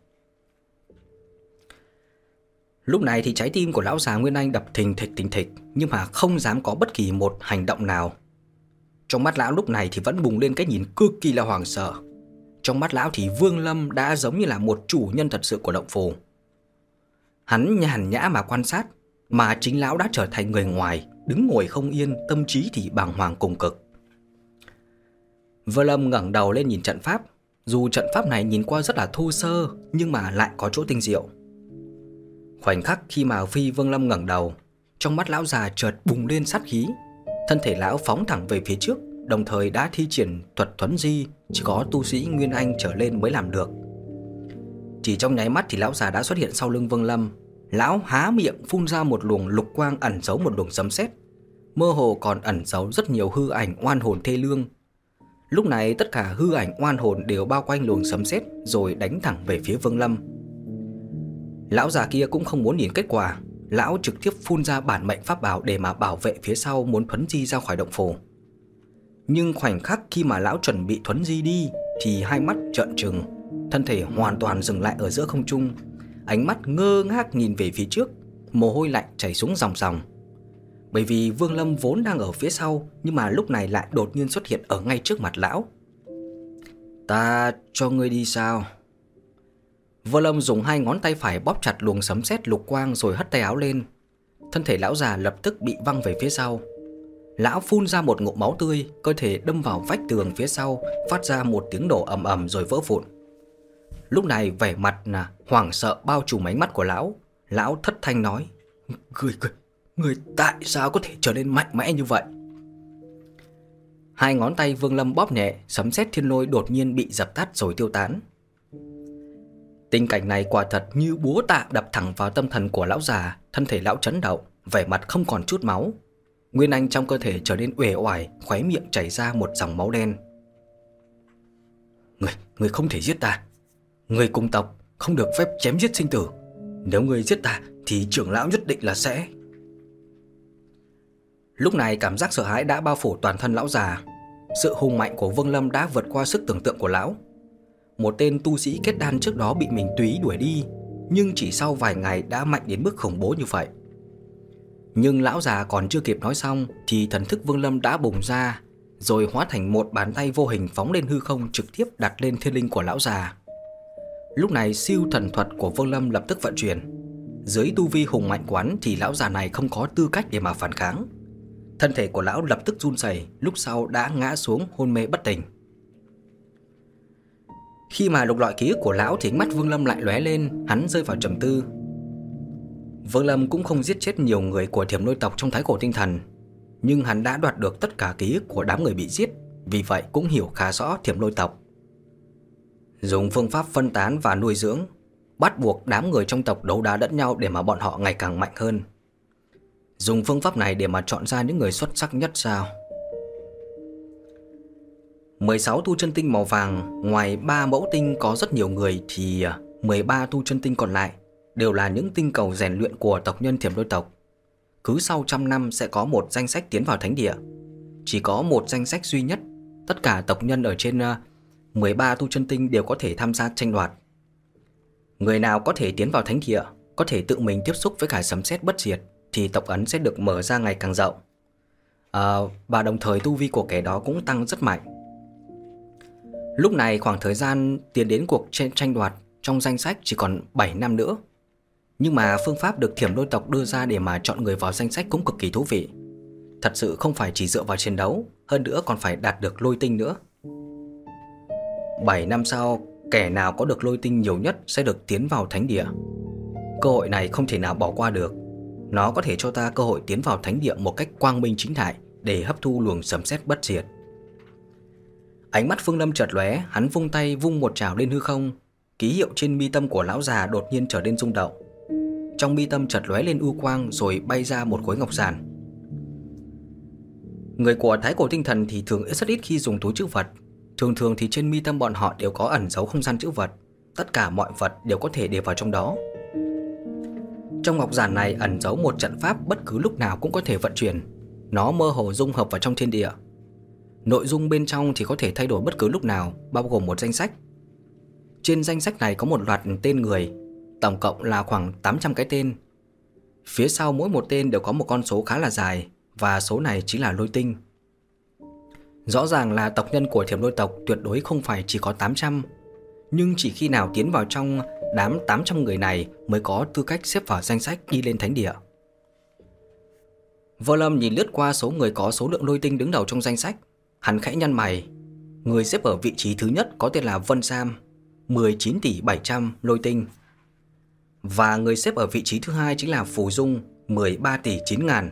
Lúc này thì trái tim của lão già Nguyên Anh đập thình thịch thình thịch, nhưng mà không dám có bất kỳ một hành động nào. Trong mắt lão lúc này thì vẫn bùng lên cái nhìn cực kỳ là hoảng sợ. Trong mắt lão thì Vương Lâm đã giống như là một chủ nhân thật sự của động phủ. Hắn nhàn nhã mà quan sát, mà chính lão đã trở thành người ngoài, đứng ngồi không yên, tâm trí thì bàng hoàng cùng cực. Vương Lâm ngẩng đầu lên nhìn trận pháp. Dù trận pháp này nhìn qua rất là thô sơ, nhưng mà lại có chỗ tinh diệu. Khoảnh khắc khi mà Phi Vương Lâm ngẩng đầu, trong mắt lão già chợt bùng lên sát khí. Thân thể lão phóng thẳng về phía trước, đồng thời đã thi triển thuật thuấn di chỉ có tu sĩ Nguyên Anh trở lên mới làm được. Chỉ trong nháy mắt thì lão già đã xuất hiện sau lưng Vương Lâm. Lão há miệng phun ra một luồng lục quang ẩn giấu một luồng sấm sét, mơ hồ còn ẩn giấu rất nhiều hư ảnh oan hồn thê lương. Lúc này tất cả hư ảnh oan hồn đều bao quanh luồng sấm sét rồi đánh thẳng về phía Vương Lâm. Lão già kia cũng không muốn nhìn kết quả, lão trực tiếp phun ra bản mệnh pháp bảo để mà bảo vệ phía sau muốn thuấn di ra khỏi động phủ. Nhưng khoảnh khắc khi mà lão chuẩn bị thuấn di đi thì hai mắt trợn trừng, thân thể hoàn toàn dừng lại ở giữa không trung, ánh mắt ngơ ngác nhìn về phía trước, mồ hôi lạnh chảy xuống ròng ròng. Bởi vì Vương Lâm vốn đang ở phía sau, nhưng mà lúc này lại đột nhiên xuất hiện ở ngay trước mặt lão. Ta cho ngươi đi sao? Vương Lâm dùng hai ngón tay phải bóp chặt luồng sấm sét lục quang rồi hất tay áo lên. Thân thể lão già lập tức bị văng về phía sau. Lão phun ra một ngụm máu tươi, cơ thể đâm vào vách tường phía sau, phát ra một tiếng nổ ầm ầm rồi vỡ vụn. Lúc này vẻ mặt là hoảng sợ bao trùm ánh mắt của lão. Lão thất thanh nói: Người, người, người tại sao có thể trở nên mạnh mẽ như vậy? Hai ngón tay Vương Lâm bóp nhẹ, sấm sét thiên lôi đột nhiên bị dập tắt rồi tiêu tán. Tình cảnh này quả thật như búa tạ đập thẳng vào tâm thần của lão già. Thân thể lão chấn động, vẻ mặt không còn chút máu. Nguyên Anh trong cơ thể trở nên uể oải, khóe miệng chảy ra một dòng máu đen. Người, người không thể giết ta. Người cùng tộc không được phép chém giết sinh tử. Nếu ngươi giết ta thì trưởng lão nhất định là sẽ... Lúc này cảm giác sợ hãi đã bao phủ toàn thân lão già. Sự hùng mạnh của Vương Lâm đã vượt qua sức tưởng tượng của lão. Một tên tu sĩ kết đan trước đó bị mình tùy ý đuổi đi, nhưng chỉ sau vài ngày đã mạnh đến mức khủng bố như vậy. Nhưng lão già còn chưa kịp nói xong thì thần thức Vương Lâm đã bùng ra, rồi hóa thành một bàn tay vô hình phóng lên hư không, trực tiếp đặt lên thiên linh của lão già. Lúc này siêu thần thuật của Vương Lâm lập tức vận chuyển. Dưới tu vi hùng mạnh quán thì lão già này không có tư cách để mà phản kháng. Thân thể của lão lập tức run rẩy, lúc sau đã ngã xuống hôn mê bất tỉnh. Khi mà lục lọi ký ức của lão thì ánh mắt Vương Lâm lại lóe lên, hắn rơi vào trầm tư. Vương Lâm cũng không giết chết nhiều người của Thiểm Lôi tộc trong Thái Cổ Tinh Thần, nhưng hắn đã đoạt được tất cả ký ức của đám người bị giết, vì vậy cũng hiểu khá rõ Thiểm Lôi tộc. Dùng phương pháp phân tán và nuôi dưỡng, bắt buộc đám người trong tộc đấu đá lẫn nhau để mà bọn họ ngày càng mạnh hơn. Dùng phương pháp này để mà chọn ra những người xuất sắc nhất sao? mười sáu tu chân tinh màu vàng, ngoài ba mẫu tinh có rất nhiều người thì mười ba tu chân tinh còn lại đều là những tinh cầu rèn luyện của tộc nhân Thiểm Lôi tộc. Cứ sau trăm năm sẽ có một danh sách tiến vào thánh địa. Chỉ có một danh sách duy nhất, tất cả tộc nhân ở trên mười ba tu chân tinh đều có thể tham gia tranh đoạt. Người nào có thể tiến vào thánh địa, có thể tự mình tiếp xúc với cả sấm sét bất diệt, thì tộc ấn sẽ được mở ra ngày càng rộng. à, Và đồng thời tu vi của kẻ đó cũng tăng rất mạnh. Lúc này khoảng thời gian tiến đến cuộc tranh đoạt trong danh sách chỉ còn bảy năm nữa. Nhưng mà phương pháp được Thiểm Lôi tộc đưa ra để mà chọn người vào danh sách cũng cực kỳ thú vị. Thật sự không phải chỉ dựa vào chiến đấu, hơn nữa còn phải đạt được lôi tinh nữa. Bảy năm sau, kẻ nào có được lôi tinh nhiều nhất sẽ được tiến vào thánh địa. Cơ hội này không thể nào bỏ qua được. Nó có thể cho ta cơ hội tiến vào thánh địa một cách quang minh chính đại để hấp thu luồng sấm sét bất diệt. Ánh mắt Vương Lâm chợt lóe, hắn vung tay vung một trảo lên hư không. Ký hiệu trên mi tâm của lão già đột nhiên trở nên rung động. Trong mi tâm chợt lóe lên u quang rồi bay ra một khối ngọc giản. Người của Thái Cổ Tinh Thần thì thường rất ít khi dùng túi trữ vật. Thường thường thì trên mi tâm bọn họ đều có ẩn giấu không gian trữ vật. Tất cả mọi vật đều có thể để vào trong đó. Trong ngọc giản này ẩn giấu một trận pháp bất cứ lúc nào cũng có thể vận chuyển. Nó mơ hồ dung hợp vào trong thiên địa. Nội dung bên trong thì có thể thay đổi bất cứ lúc nào, bao gồm một danh sách. Trên danh sách này có một loạt tên người, tổng cộng là khoảng tám trăm cái tên. Phía sau mỗi một tên đều có một con số khá là dài, và số này chính là lôi tinh. Rõ ràng là tộc nhân của Thiểm Lôi tộc tuyệt đối không phải chỉ có tám trăm, nhưng chỉ khi nào tiến vào trong đám tám trăm người này mới có tư cách xếp vào danh sách đi lên thánh địa. Vô Lâm nhìn lướt qua số người có số lượng lôi tinh đứng đầu trong danh sách. Hắn khẽ nhăn mày. Người xếp ở vị trí thứ nhất có tên là Vân Sam, mười chín tỷ bảy trăm lôi tinh. Và người xếp ở vị trí thứ hai chính là Phù Dung, mười ba tỷ chín ngàn.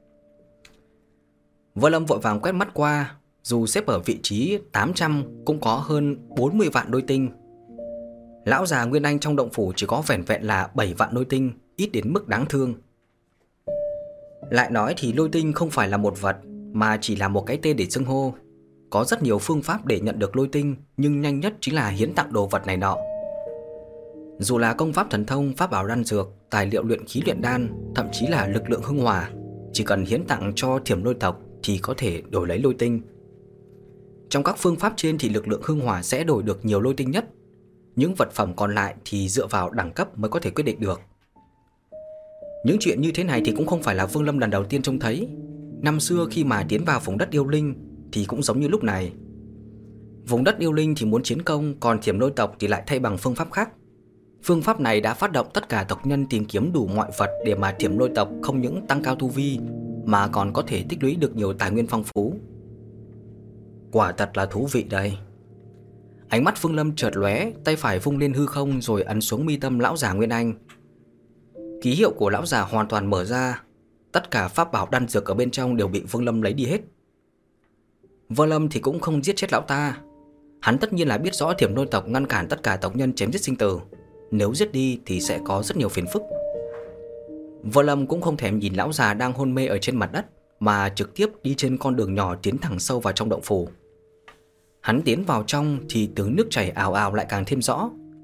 Vô Lâm vội vàng quét mắt qua. Dù xếp ở vị trí tám trăm cũng có hơn bốn mươi vạn lôi tinh. Lão già Nguyên Anh trong động phủ chỉ có vẻn vẹn là bảy vạn lôi tinh, ít đến mức đáng thương. Lại nói thì lôi tinh không phải là một vật, mà chỉ là một cái tên để xưng hô. Có rất nhiều phương pháp để nhận được lôi tinh, nhưng nhanh nhất chính là hiến tặng đồ vật này nọ. Dù là công pháp thần thông, pháp bảo đan dược, tài liệu luyện khí luyện đan, thậm chí là lực lượng hương hỏa, chỉ cần hiến tặng cho Thiểm Lôi tộc thì có thể đổi lấy lôi tinh. Trong các phương pháp trên thì lực lượng hương hỏa sẽ đổi được nhiều lôi tinh nhất. Những vật phẩm còn lại thì dựa vào đẳng cấp mới có thể quyết định được. Những chuyện như thế này thì cũng không phải là Vương Lâm lần đầu tiên trông thấy. Năm xưa khi mà tiến vào vùng đất yêu linh thì cũng giống như lúc này. Vùng đất yêu linh thì muốn chiến công, còn Thiểm Lôi tộc thì lại thay bằng phương pháp khác. Phương pháp này đã phát động tất cả tộc nhân tìm kiếm đủ mọi vật để mà Thiểm Lôi tộc không những tăng cao tu vi mà còn có thể tích lũy được nhiều tài nguyên phong phú. Quả thật là thú vị đây. Ánh mắt Vương Lâm chợt lóe, tay phải vung lên hư không rồi ấn xuống mi tâm lão già Nguyên Anh. Ký hiệu của lão già hoàn toàn mở ra. Tất cả pháp bảo đan dược ở bên trong đều bị Vương Lâm lấy đi hết. Vương Lâm thì cũng không giết chết lão ta. Hắn tất nhiên là biết rõ Thiểm Lôi tộc ngăn cản tất cả tộc nhân chém giết sinh tử. Nếu giết đi thì sẽ có rất nhiều phiền phức. Vương Lâm cũng không thèm nhìn lão già đang hôn mê ở trên mặt đất, mà trực tiếp đi trên con đường nhỏ tiến thẳng sâu vào trong động phủ. Hắn tiến vào trong thì tiếng nước chảy ào ào lại càng thêm rõ,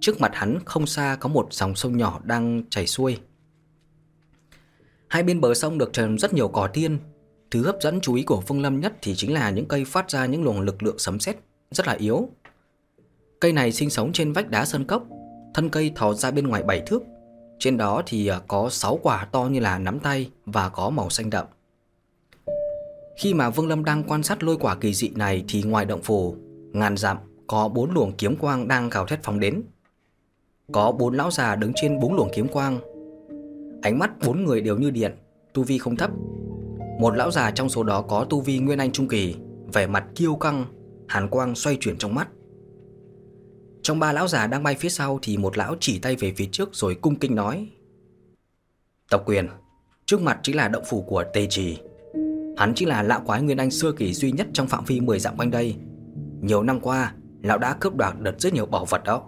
trước mặt hắn không xa có một dòng sông nhỏ đang chảy xuôi. Hai bên bờ sông được trồng rất nhiều cỏ tiên. Thứ hấp dẫn chú ý của Vương Lâm nhất thì chính là những cây phát ra những luồng lực lượng sấm sét rất là yếu. Cây này sinh sống trên vách đá sơn cốc, thân cây thò ra bên ngoài bảy thước. Trên đó thì có sáu quả to như là nắm tay và có màu xanh đậm. Khi mà Vương Lâm đang quan sát lôi quả kỳ dị này thì ngoài động phủ ngàn dặm có bốn luồng kiếm quang đang gào thét phóng đến. Có bốn lão già đứng trên bốn luồng kiếm quang. Ánh mắt bốn người đều như điện, tu vi không thấp. Một lão già trong số đó có tu vi Nguyên Anh trung kỳ, vẻ mặt kiêu căng, hàn quang xoay chuyển trong mắt. Trong ba lão già đang bay phía sau thì một lão chỉ tay về phía trước rồi cung kính nói: Tộc quyền, trước mặt chính là động phủ của Tề Trì. Hắn chính là lão quái Nguyên Anh sơ kỳ duy nhất trong phạm vi mười dặm quanh đây. Nhiều năm qua, lão đã cướp đoạt được rất nhiều bảo vật đó.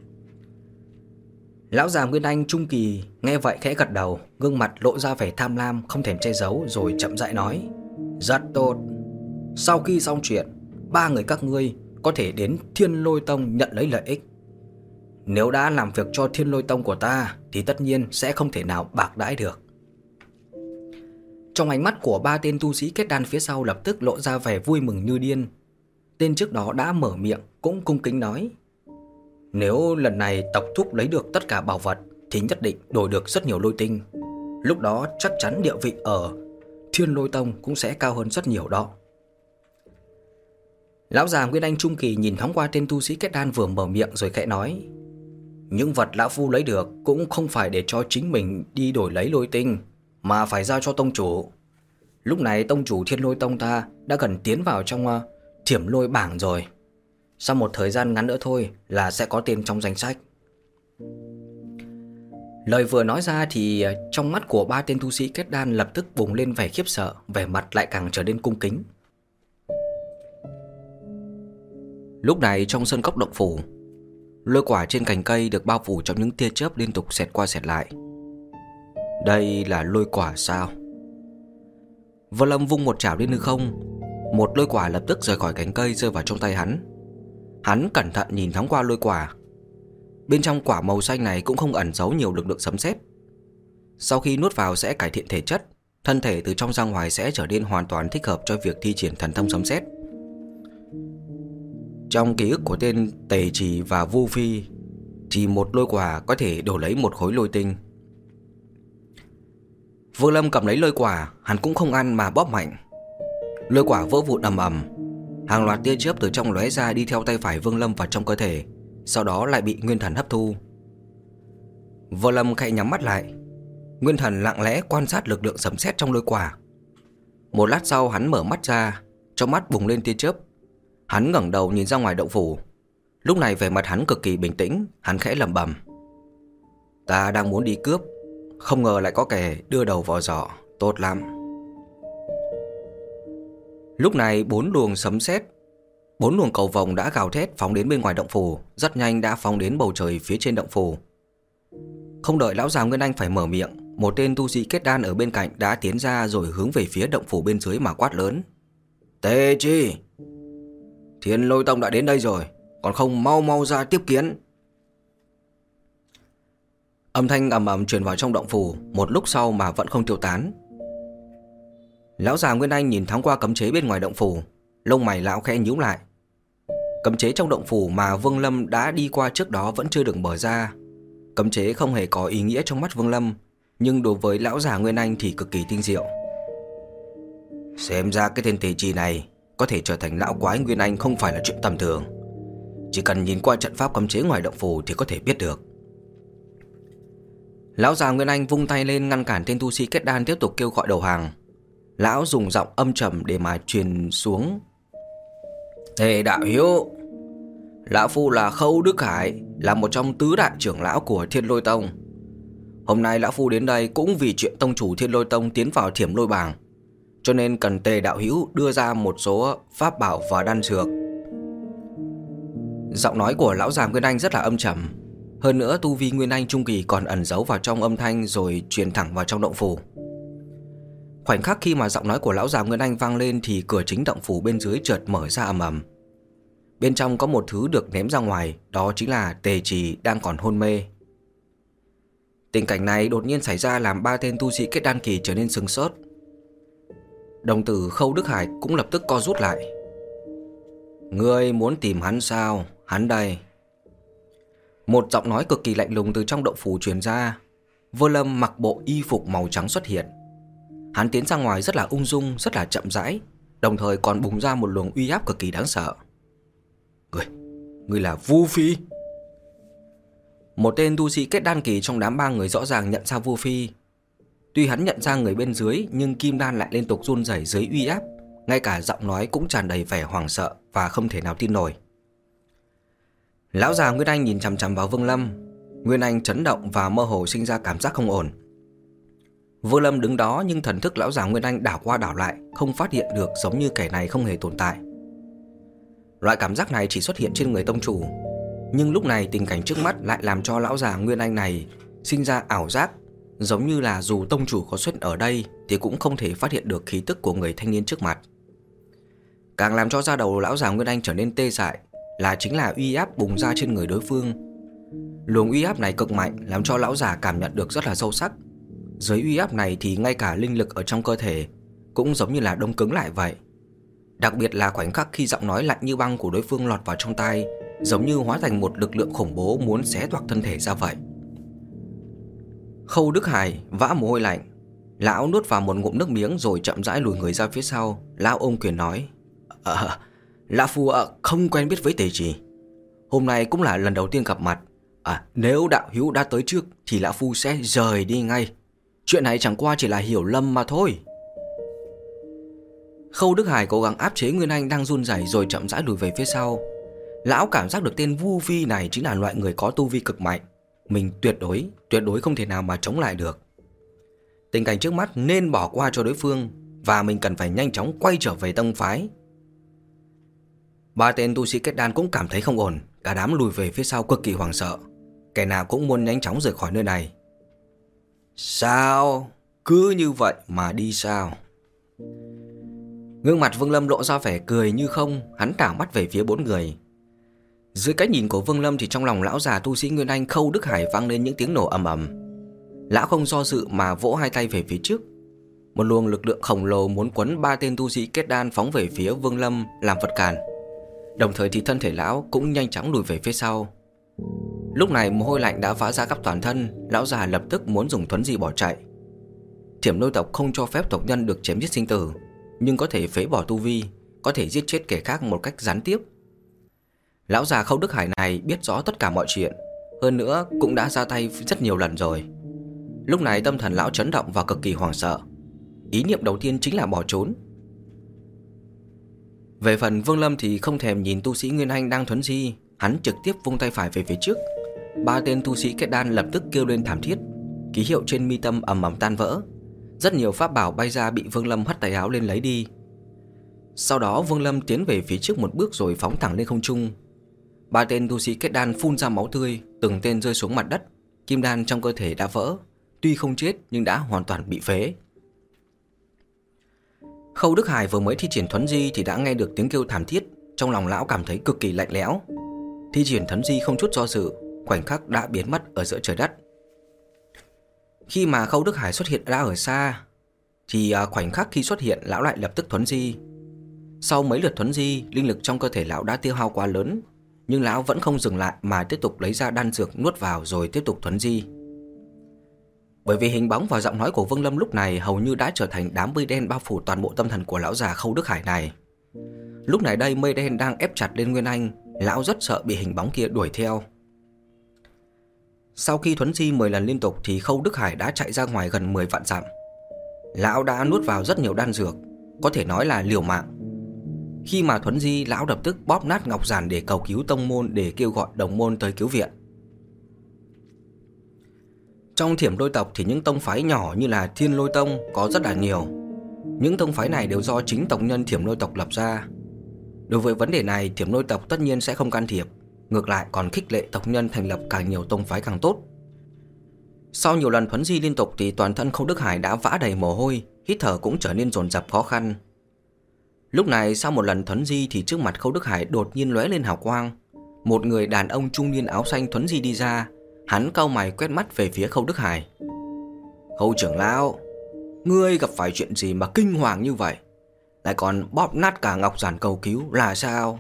Lão già Nguyên Anh trung kỳ nghe vậy khẽ gật đầu, gương mặt lộ ra vẻ tham lam không thèm che giấu rồi chậm rãi nói: Rất tốt. Sau khi xong chuyện, ba người các ngươi có thể đến Thiên Lôi Tông nhận lấy lợi ích. Nếu đã làm việc cho Thiên Lôi Tông của ta thì tất nhiên sẽ không thể nào bạc đãi được. Trong ánh mắt của ba tên tu sĩ kết đan phía sau lập tức lộ ra vẻ vui mừng như điên. Tên trước đó đã mở miệng cũng cung kính nói: Nếu lần này tộc thúc lấy được tất cả bảo vật thì nhất định đổi được rất nhiều lôi tinh. Lúc đó chắc chắn địa vị ở Thiên Lôi Tông cũng sẽ cao hơn rất nhiều đó. Lão già Nguyên Anh trung kỳ nhìn thoáng qua tên tu sĩ kết đan vừa mở miệng rồi khẽ nói: Những vật lão phu lấy được cũng không phải để cho chính mình đi đổi lấy lôi tinh, mà phải giao cho tông chủ. Lúc này tông chủ Thiên Lôi Tông ta đã gần tiến vào trong uh, thiểm lôi bảng rồi. Sau một thời gian ngắn nữa thôi là sẽ có tên trong danh sách. Lời vừa nói ra thì trong mắt của ba tên tu sĩ kết đan lập tức bùng lên vẻ khiếp sợ, vẻ mặt lại càng trở nên cung kính. Lúc này trong sân cốc động phủ, lôi quả trên cành cây được bao phủ trong những tia chớp liên tục xẹt qua xẹt lại. Đây là lôi quả sao? Vương Lâm vung một chảo lên hư không, một lôi quả lập tức rời khỏi cành cây rơi vào trong tay hắn. Hắn cẩn thận nhìn thoáng qua lôi quả. Bên trong quả màu xanh này cũng không ẩn giấu nhiều lực lượng sấm sét. Sau khi nuốt vào sẽ cải thiện thể chất, thân thể từ trong ra ngoài sẽ trở nên hoàn toàn thích hợp cho việc thi triển thần thông sấm sét. Trong ký ức của tên Tề Trì và Vu Phi thì một lôi quả có thể đổi lấy một khối lôi tinh. Vương Lâm cầm lấy lôi quả, hắn cũng không ăn mà bóp mạnh. Lôi quả vỡ vụn ầm ầm, hàng loạt tia chớp từ trong lóe ra đi theo tay phải Vương Lâm vào trong cơ thể, sau đó lại bị nguyên thần hấp thu. Vương Lâm khẽ nhắm mắt lại, nguyên thần lặng lẽ quan sát lực lượng sấm sét trong lôi quả. Một lát sau hắn mở mắt ra, trong mắt bùng lên tia chớp. Hắn ngẩng đầu nhìn ra ngoài động phủ. Lúc này vẻ mặt hắn cực kỳ bình tĩnh, hắn khẽ lẩm bẩm: Ta đang muốn đi cướp, không ngờ lại có kẻ đưa đầu vào giỏ, tốt lắm. Lúc này bốn luồng sấm sét, bốn luồng cầu vồng đã gào thét phóng đến bên ngoài động phủ, rất nhanh đã phóng đến bầu trời phía trên động phủ. Không đợi lão già Nguyên Anh phải mở miệng, một tên tu sĩ kết đan ở bên cạnh đã tiến ra rồi hướng về phía động phủ bên dưới mà quát lớn: Tề Trì, Thiên Lôi Tông đã đến đây rồi, còn không mau mau ra tiếp kiến. Âm thanh ầm ầm truyền vào trong động phủ, một lúc sau mà vẫn không tiêu tán. Lão già Nguyên Anh nhìn thoáng qua cấm chế bên ngoài động phủ, lông mày lão khẽ nhíu lại. Cấm chế trong động phủ mà Vương Lâm đã đi qua trước đó vẫn chưa được mở ra. Cấm chế không hề có ý nghĩa trong mắt Vương Lâm, nhưng đối với lão già Nguyên Anh thì cực kỳ tinh diệu. Xem ra cái tên Tề Trì này có thể trở thành lão quái Nguyên Anh không phải là chuyện tầm thường. Chỉ cần nhìn qua trận pháp cấm chế ngoài động phủ thì có thể biết được. Lão già Nguyên Anh vung tay lên ngăn cản tên tu sĩ kết đan tiếp tục kêu gọi đầu hàng. Lão dùng giọng âm trầm để mà truyền xuống: Tề đạo hiếu, lão phu là Khâu Đức Hải, là một trong tứ đại trưởng lão của Thiên Lôi Tông. Hôm nay lão phu đến đây cũng vì chuyện tông chủ Thiên Lôi Tông tiến vào thiểm lôi bảng, cho nên cần Tề đạo hữu đưa ra một số pháp bảo và đan dược. Giọng nói của lão già Nguyên Anh rất là âm trầm, hơn nữa tu vi Nguyên Anh trung kỳ còn ẩn giấu vào trong âm thanh rồi truyền thẳng vào trong động phủ. Khoảnh khắc khi mà giọng nói của lão già Nguyên Anh vang lên thì cửa chính động phủ bên dưới chợt mở ra ầm ầm. Bên trong có một thứ được ném ra ngoài, đó chính là Tề Trì đang còn hôn mê. Tình cảnh này đột nhiên xảy ra làm ba tên tu sĩ kết đan kỳ trở nên sửng sốt. Đồng tử Khâu Đức Hải cũng lập tức co rút lại. Ngươi muốn tìm hắn sao? Hắn đây. Một giọng nói cực kỳ lạnh lùng từ trong động phủ truyền ra. Vô Lâm mặc bộ y phục màu trắng xuất hiện. Hắn tiến ra ngoài rất là ung dung, rất là chậm rãi, đồng thời còn bùng ra một luồng uy áp cực kỳ đáng sợ. Ngươi, ngươi là Vu Phi. Một tên tu sĩ kết đan kỳ trong đám ba người rõ ràng nhận ra Vu Phi. Tuy hắn nhận ra người bên dưới, nhưng kim đan lại liên tục run rẩy dưới uy áp, ngay cả giọng nói cũng tràn đầy vẻ hoảng sợ và không thể nào tin nổi. Lão già Nguyên Anh nhìn chằm chằm vào Vương Lâm. Nguyên Anh chấn động và mơ hồ sinh ra cảm giác không ổn. Vương Lâm đứng đó nhưng thần thức lão già Nguyên Anh đảo qua đảo lại, không phát hiện được, giống như kẻ này không hề tồn tại. Loại cảm giác này chỉ xuất hiện trên người tông chủ, nhưng lúc này tình cảnh trước mắt lại làm cho lão già Nguyên Anh này sinh ra ảo giác, giống như là dù tông chủ có xuất ở đây thì cũng không thể phát hiện được khí tức của người thanh niên trước mặt. Càng làm cho da đầu lão già Nguyên Anh trở nên tê dại là chính là uy áp bùng ra trên người đối phương. Luồng uy áp này cực mạnh, làm cho lão già cảm nhận được rất là sâu sắc. Dưới uy áp này thì ngay cả linh lực ở trong cơ thể cũng giống như là đông cứng lại vậy. Đặc biệt là khoảnh khắc khi giọng nói lạnh như băng của đối phương lọt vào trong tai, giống như hóa thành một lực lượng khủng bố muốn xé toạc thân thể ra vậy. Khâu Đức Hải vã mồ hôi lạnh. Lão nuốt vào một ngụm nước miếng rồi chậm rãi lùi người ra phía sau. Lão ôm quyền nói: à, Lão Phu à, không quen biết với Tề Trì. Hôm nay cũng là lần đầu tiên gặp mặt. à, Nếu đạo hữu đã tới trước thì Lão Phu sẽ rời đi ngay. Chuyện này chẳng qua chỉ là hiểu lầm mà thôi. Khâu Đức Hải cố gắng áp chế Nguyên Anh đang run rẩy rồi chậm rãi lùi về phía sau. Lão cảm giác được tên Vu Phi này chính là loại người có tu vi cực mạnh. Mình tuyệt đối, tuyệt đối không thể nào mà chống lại được. Tình cảnh trước mắt nên bỏ qua cho đối phương, và mình cần phải nhanh chóng quay trở về tông phái. Ba tên tu sĩ kết đan cũng cảm thấy không ổn, cả đám lùi về phía sau cực kỳ hoảng sợ. Kẻ nào cũng muốn nhanh chóng rời khỏi nơi này. Sao? Cứ như vậy mà đi sao? Gương mặt Vương Lâm lộ ra vẻ cười như không. Hắn đảo mắt về phía bốn người. Dưới cái nhìn của Vương Lâm thì trong lòng lão già tu sĩ Nguyên Anh Khâu Đức Hải vang lên những tiếng nổ ầm ầm. Lão không do dự mà vỗ hai tay về phía trước. Một luồng lực lượng khổng lồ muốn quấn ba tên tu sĩ kết đan phóng về phía Vương Lâm làm vật cản. Đồng thời thì thân thể lão cũng nhanh chóng lùi về phía sau. Lúc này mồ hôi lạnh đã vã ra khắp toàn thân. Lão già lập tức muốn dùng thuấn di bỏ chạy. Thiểm Lôi tộc không cho phép tộc nhân được chém giết sinh tử, nhưng có thể phế bỏ tu vi, có thể giết chết kẻ khác một cách gián tiếp. Lão già Khâu Đức Hải này biết rõ tất cả mọi chuyện, hơn nữa cũng đã ra tay rất nhiều lần rồi. Lúc này tâm thần lão chấn động và cực kỳ hoảng sợ. Ý niệm đầu tiên chính là bỏ trốn. Về phần Vương Lâm thì không thèm nhìn tu sĩ Nguyên Anh đang thuấn di, hắn trực tiếp vung tay phải về phía trước. Ba tên tu sĩ kết đan lập tức kêu lên thảm thiết, ký hiệu trên mi tâm ầm ầm tan vỡ. Rất nhiều pháp bảo bay ra bị Vương Lâm hất tay áo lên lấy đi. Sau đó Vương Lâm tiến về phía trước một bước rồi phóng thẳng lên không trung. Ba tên tu sĩ kết đan phun ra máu tươi, từng tên rơi xuống mặt đất. Kim đan trong cơ thể đã vỡ, tuy không chết nhưng đã hoàn toàn bị phế. Khâu Đức Hải vừa mới thi triển thuấn di thì đã nghe được tiếng kêu thảm thiết. Trong lòng lão cảm thấy cực kỳ lạnh lẽo. Thi triển thuấn di không chút do dự, khoảnh khắc đã biến mất ở giữa trời đất. Khi mà Khâu Đức Hải xuất hiện đã ở xa, thì khoảnh khắc khi xuất hiện lão lại lập tức thuấn di. Sau mấy lượt thuấn di, linh lực trong cơ thể lão đã tiêu hao quá lớn, nhưng lão vẫn không dừng lại mà tiếp tục lấy ra đan dược nuốt vào rồi tiếp tục thuấn di. Bởi vì hình bóng và giọng nói của Vương Lâm lúc này hầu như đã trở thành đám mây đen bao phủ toàn bộ tâm thần của lão già Khâu Đức Hải này. Lúc này đây mây đen đang ép chặt lên Nguyên Anh, lão rất sợ bị hình bóng kia đuổi theo. Sau khi thuấn di mười lần liên tục thì Khâu Đức Hải đã chạy ra ngoài gần mười vạn dặm. Lão đã nuốt vào rất nhiều đan dược, có thể nói là liều mạng. Khi mà thuấn di, lão lập tức bóp nát ngọc giản để cầu cứu tông môn, để kêu gọi đồng môn tới cứu viện. Trong Thiểm Lôi tộc thì những tông phái nhỏ như là Thiên Lôi Tông có rất là nhiều. Những tông phái này đều do chính tộc nhân Thiểm Lôi tộc lập ra. Đối với vấn đề này, Thiểm Lôi tộc tất nhiên sẽ không can thiệp, ngược lại còn khích lệ tộc nhân thành lập càng nhiều tông phái càng tốt. Sau nhiều lần thuấn di liên tục thì toàn thân Khâu Đức Hải đã vã đầy mồ hôi, hít thở cũng trở nên dồn dập khó khăn. Lúc này sau một lần thuấn di thì trước mặt Khâu Đức Hải đột nhiên lóe lên hào quang. Một người đàn ông trung niên áo xanh thuấn di đi ra. Hắn cau mày quét mắt về phía Khâu Đức Hải. Khâu trưởng lão, ngươi gặp phải chuyện gì mà kinh hoàng như vậy? Lại còn bóp nát cả ngọc giản cầu cứu là sao?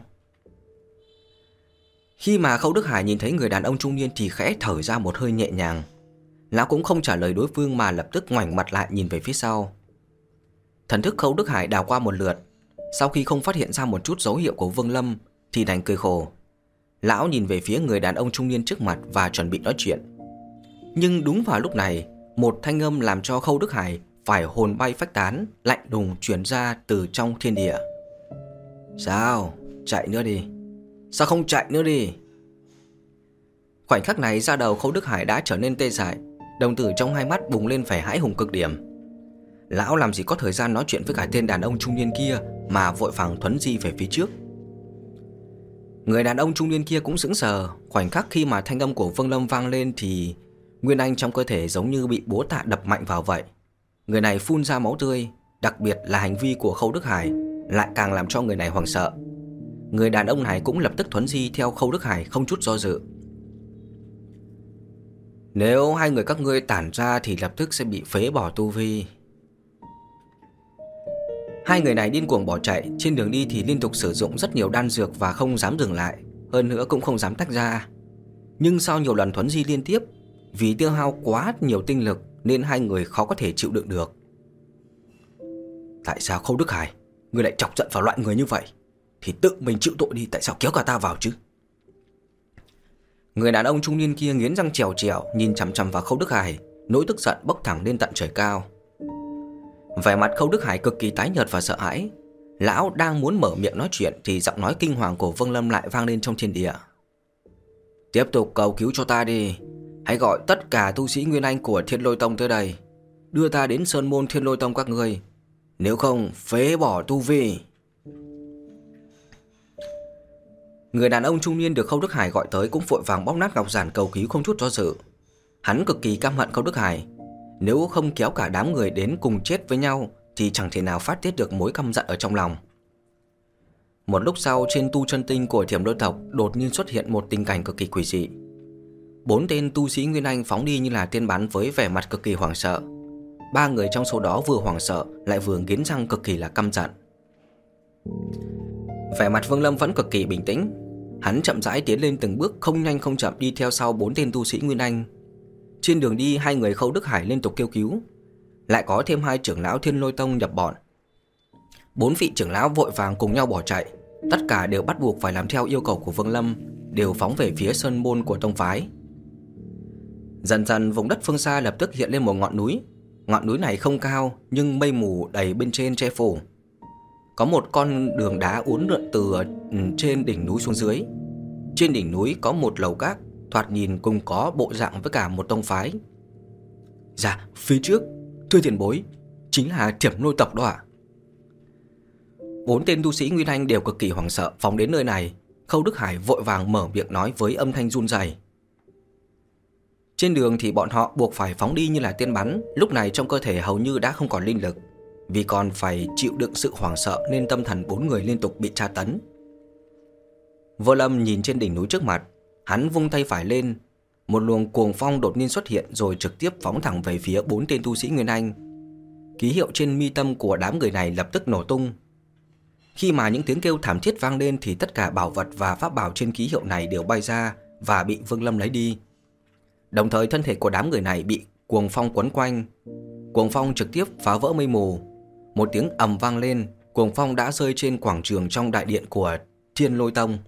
Khi mà Khâu Đức Hải nhìn thấy người đàn ông trung niên thì khẽ thở ra một hơi nhẹ nhàng. Lão cũng không trả lời đối phương mà lập tức ngoảnh mặt lại nhìn về phía sau. Thần thức Khâu Đức Hải đảo qua một lượt. Sau khi không phát hiện ra một chút dấu hiệu của Vương Lâm thì đành cười khổ. Lão nhìn về phía người đàn ông trung niên trước mặt và chuẩn bị nói chuyện. Nhưng đúng vào lúc này, một thanh âm làm cho Khâu Đức Hải phải hồn bay phách tán, lạnh lùng truyền ra từ trong thiên địa. Sao? Chạy nữa đi. Sao không chạy nữa đi? Khoảnh khắc này da đầu Khâu Đức Hải đã trở nên tê dại, đồng tử trong hai mắt bùng lên vẻ hãi hùng cực điểm. Lão làm gì có thời gian nói chuyện với cả tên đàn ông trung niên kia mà vội vàng thuấn di về phía trước. Người đàn ông trung niên kia cũng sững sờ. Khoảnh khắc khi mà thanh âm của Vương Lâm vang lên thì nguyên anh trong cơ thể giống như bị búa tạ đập mạnh vào vậy. Người này phun ra máu tươi. Đặc biệt là hành vi của Khâu Đức Hải lại càng làm cho người này hoảng sợ. Người đàn ông này cũng lập tức thuấn di theo Khâu Đức Hải không chút do dự. Nếu hai người các ngươi tản ra thì lập tức sẽ bị phế bỏ tu vi. Hai người này điên cuồng bỏ chạy. Trên đường đi thì liên tục sử dụng rất nhiều đan dược và không dám dừng lại. Hơn nữa cũng không dám tách ra. Nhưng sau nhiều lần thuấn di liên tiếp, vì tiêu hao quá nhiều tinh lực nên hai người khó có thể chịu đựng được. Tại sao Khâu Đức Hải, ngươi lại chọc giận vào loại người như vậy? Thì tự mình chịu tội đi, tại sao kéo cả ta vào chứ? Người đàn ông trung niên kia nghiến răng trèo trèo, nhìn chằm chằm vào Khâu Đức Hải, nỗi tức giận bốc thẳng lên tận trời cao. Vẻ mặt Khâu Đức Hải cực kỳ tái nhợt và sợ hãi. Lão đang muốn mở miệng nói chuyện thì giọng nói kinh hoàng của Vương Lâm lại vang lên trong thiên địa. Tiếp tục cầu cứu cho ta đi. Hãy gọi tất cả tu sĩ Nguyên Anh của Thiên Lôi Tông tới đây, đưa ta đến Sơn Môn Thiên Lôi Tông các ngươi. Nếu không phế bỏ tu vi. Người đàn ông trung niên được Khâu Đức Hải gọi tới cũng vội vàng bóp nát ngọc giản cầu cứu không chút do dự. Hắn cực kỳ căm hận Khâu Đức Hải. Nếu không kéo cả đám người đến cùng chết với nhau thì chẳng thể nào phát tiết được mối căm giận ở trong lòng. Một lúc sau, trên tu chân tinh của Thiểm Lôi tộc đột nhiên xuất hiện một tình cảnh cực kỳ quỷ dị. Bốn tên tu sĩ Nguyên Anh phóng đi như là tiên bắn với vẻ mặt cực kỳ hoảng sợ. Ba người trong số đó vừa hoảng sợ lại vừa nghiến răng cực kỳ là căm giận. Vẻ mặt Vương Lâm vẫn cực kỳ bình tĩnh. Hắn chậm rãi tiến lên từng bước, không nhanh không chậm đi theo sau bốn tên tu sĩ Nguyên Anh. Trên đường đi, hai người Khâu Đức Hải liên tục kêu cứu. Lại có thêm hai trưởng lão Thiên Lôi Tông nhập bọn. Bốn vị trưởng lão vội vàng cùng nhau bỏ chạy. Tất cả đều bắt buộc phải làm theo yêu cầu của Vương Lâm, đều phóng về phía sơn môn của tông phái. Dần dần vùng đất phương xa lập tức hiện lên một ngọn núi. Ngọn núi này không cao nhưng mây mù đầy bên trên che phủ. Có một con đường đá uốn lượn từ trên đỉnh núi xuống dưới. Trên đỉnh núi có một lầu các, thoạt nhìn cùng có bộ dạng với cả một tông phái. Dạ, phía trước, thưa tiền bối, chính là Thiểm Lôi tộc đó ạ. Bốn tên tu sĩ Nguyên Anh đều cực kỳ hoảng sợ phóng đến nơi này. Khâu Đức Hải vội vàng mở miệng nói với âm thanh run rẩy. Trên đường thì bọn họ buộc phải phóng đi như là tiên bắn. Lúc này trong cơ thể hầu như đã không còn linh lực, vì còn phải chịu đựng sự hoảng sợ nên tâm thần bốn người liên tục bị tra tấn. Vô Lâm nhìn trên đỉnh núi trước mặt, hắn vung tay phải lên. Một luồng cuồng phong đột nhiên xuất hiện rồi trực tiếp phóng thẳng về phía bốn tên tu sĩ Nguyên Anh. Ký hiệu trên mi tâm của đám người này lập tức nổ tung. Khi mà những tiếng kêu thảm thiết vang lên thì tất cả bảo vật và pháp bảo trên ký hiệu này đều bay ra và bị Vương Lâm lấy đi. Đồng thời thân thể của đám người này bị cuồng phong quấn quanh. Cuồng phong trực tiếp phá vỡ mây mù. Một tiếng ầm vang lên, cuồng phong đã rơi trên quảng trường trong đại điện của Thiên Lôi Tông.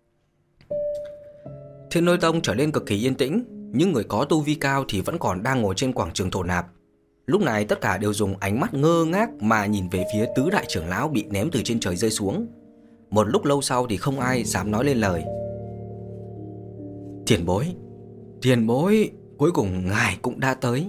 Thiên Lôi Tông trở nên cực kỳ yên tĩnh. Những người có tu vi cao thì vẫn còn đang ngồi trên quảng trường thổ nạp. Lúc này tất cả đều dùng ánh mắt ngơ ngác mà nhìn về phía tứ đại trưởng lão bị ném từ trên trời rơi xuống. Một lúc lâu sau thì không ai dám nói lên lời. Tiền bối, tiền bối, cuối cùng ngài cũng đã tới.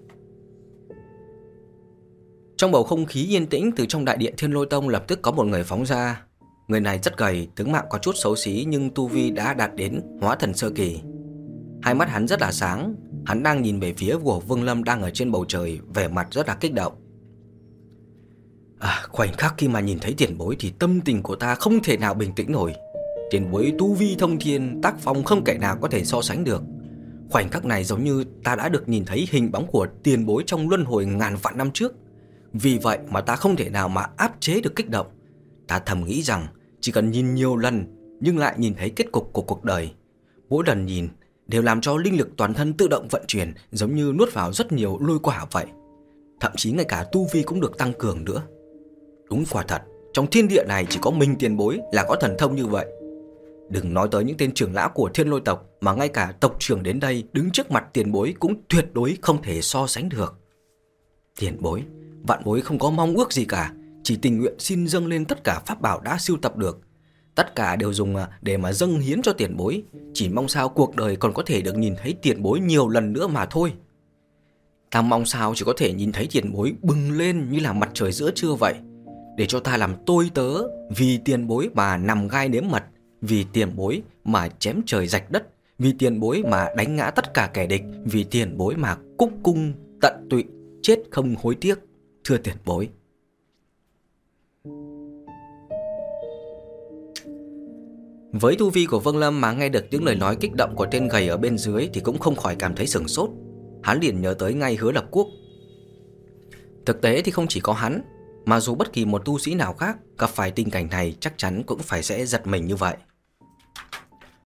Trong bầu không khí yên tĩnh, từ trong đại điện Thiên Lôi Tông lập tức có một người phóng ra. Người này rất gầy, tướng mạo có chút xấu xí nhưng tu vi đã đạt đến hóa thần sơ kỳ. Hai mắt hắn rất là sáng. Hắn đang nhìn về phía của Vương Lâm đang ở trên bầu trời, vẻ mặt rất là kích động. À, khoảnh khắc khi mà nhìn thấy tiền bối thì tâm tình của ta không thể nào bình tĩnh nổi. Tiền bối tu vi thông thiên, tác phong không kẻ nào có thể so sánh được. Khoảnh khắc này giống như ta đã được nhìn thấy hình bóng của tiền bối trong luân hồi ngàn vạn năm trước. Vì vậy mà ta không thể nào mà áp chế được kích động. Ta thầm nghĩ rằng chỉ cần nhìn nhiều lần nhưng lại nhìn thấy kết cục của cuộc đời. Mỗi lần nhìn đều làm cho linh lực toàn thân tự động vận chuyển, giống như nuốt vào rất nhiều lôi quả vậy. Thậm chí ngay cả tu vi cũng được tăng cường nữa. Đúng quả thật, trong thiên địa này chỉ có mình tiền bối là có thần thông như vậy. Đừng nói tới những tên trưởng lão của Thiên Lôi tộc, mà ngay cả tộc trưởng đến đây đứng trước mặt tiền bối cũng tuyệt đối không thể so sánh được. Tiền bối, vạn bối không có mong ước gì cả, chỉ tình nguyện xin dâng lên tất cả pháp bảo đã sưu tập được. Tất cả đều dùng để mà dâng hiến cho tiền bối, chỉ mong sao cuộc đời còn có thể được nhìn thấy tiền bối nhiều lần nữa mà thôi. Ta mong sao chỉ có thể nhìn thấy tiền bối bừng lên như là mặt trời giữa trưa vậy, để cho ta làm tôi tớ, vì tiền bối mà nằm gai nếm mật, vì tiền bối mà chém trời rạch đất, vì tiền bối mà đánh ngã tất cả kẻ địch, vì tiền bối mà cúc cung tận tụy, chết không hối tiếc. Thưa tiền bối. Với tu vi của Vương Lâm mà nghe được những lời nói kích động của tên gầy ở bên dưới thì cũng không khỏi cảm thấy sửng sốt. Hắn liền nhớ tới ngay Hứa Lập Quốc. Thực tế thì không chỉ có hắn, mà dù bất kỳ một tu sĩ nào khác gặp phải tình cảnh này chắc chắn cũng phải sẽ giật mình như vậy.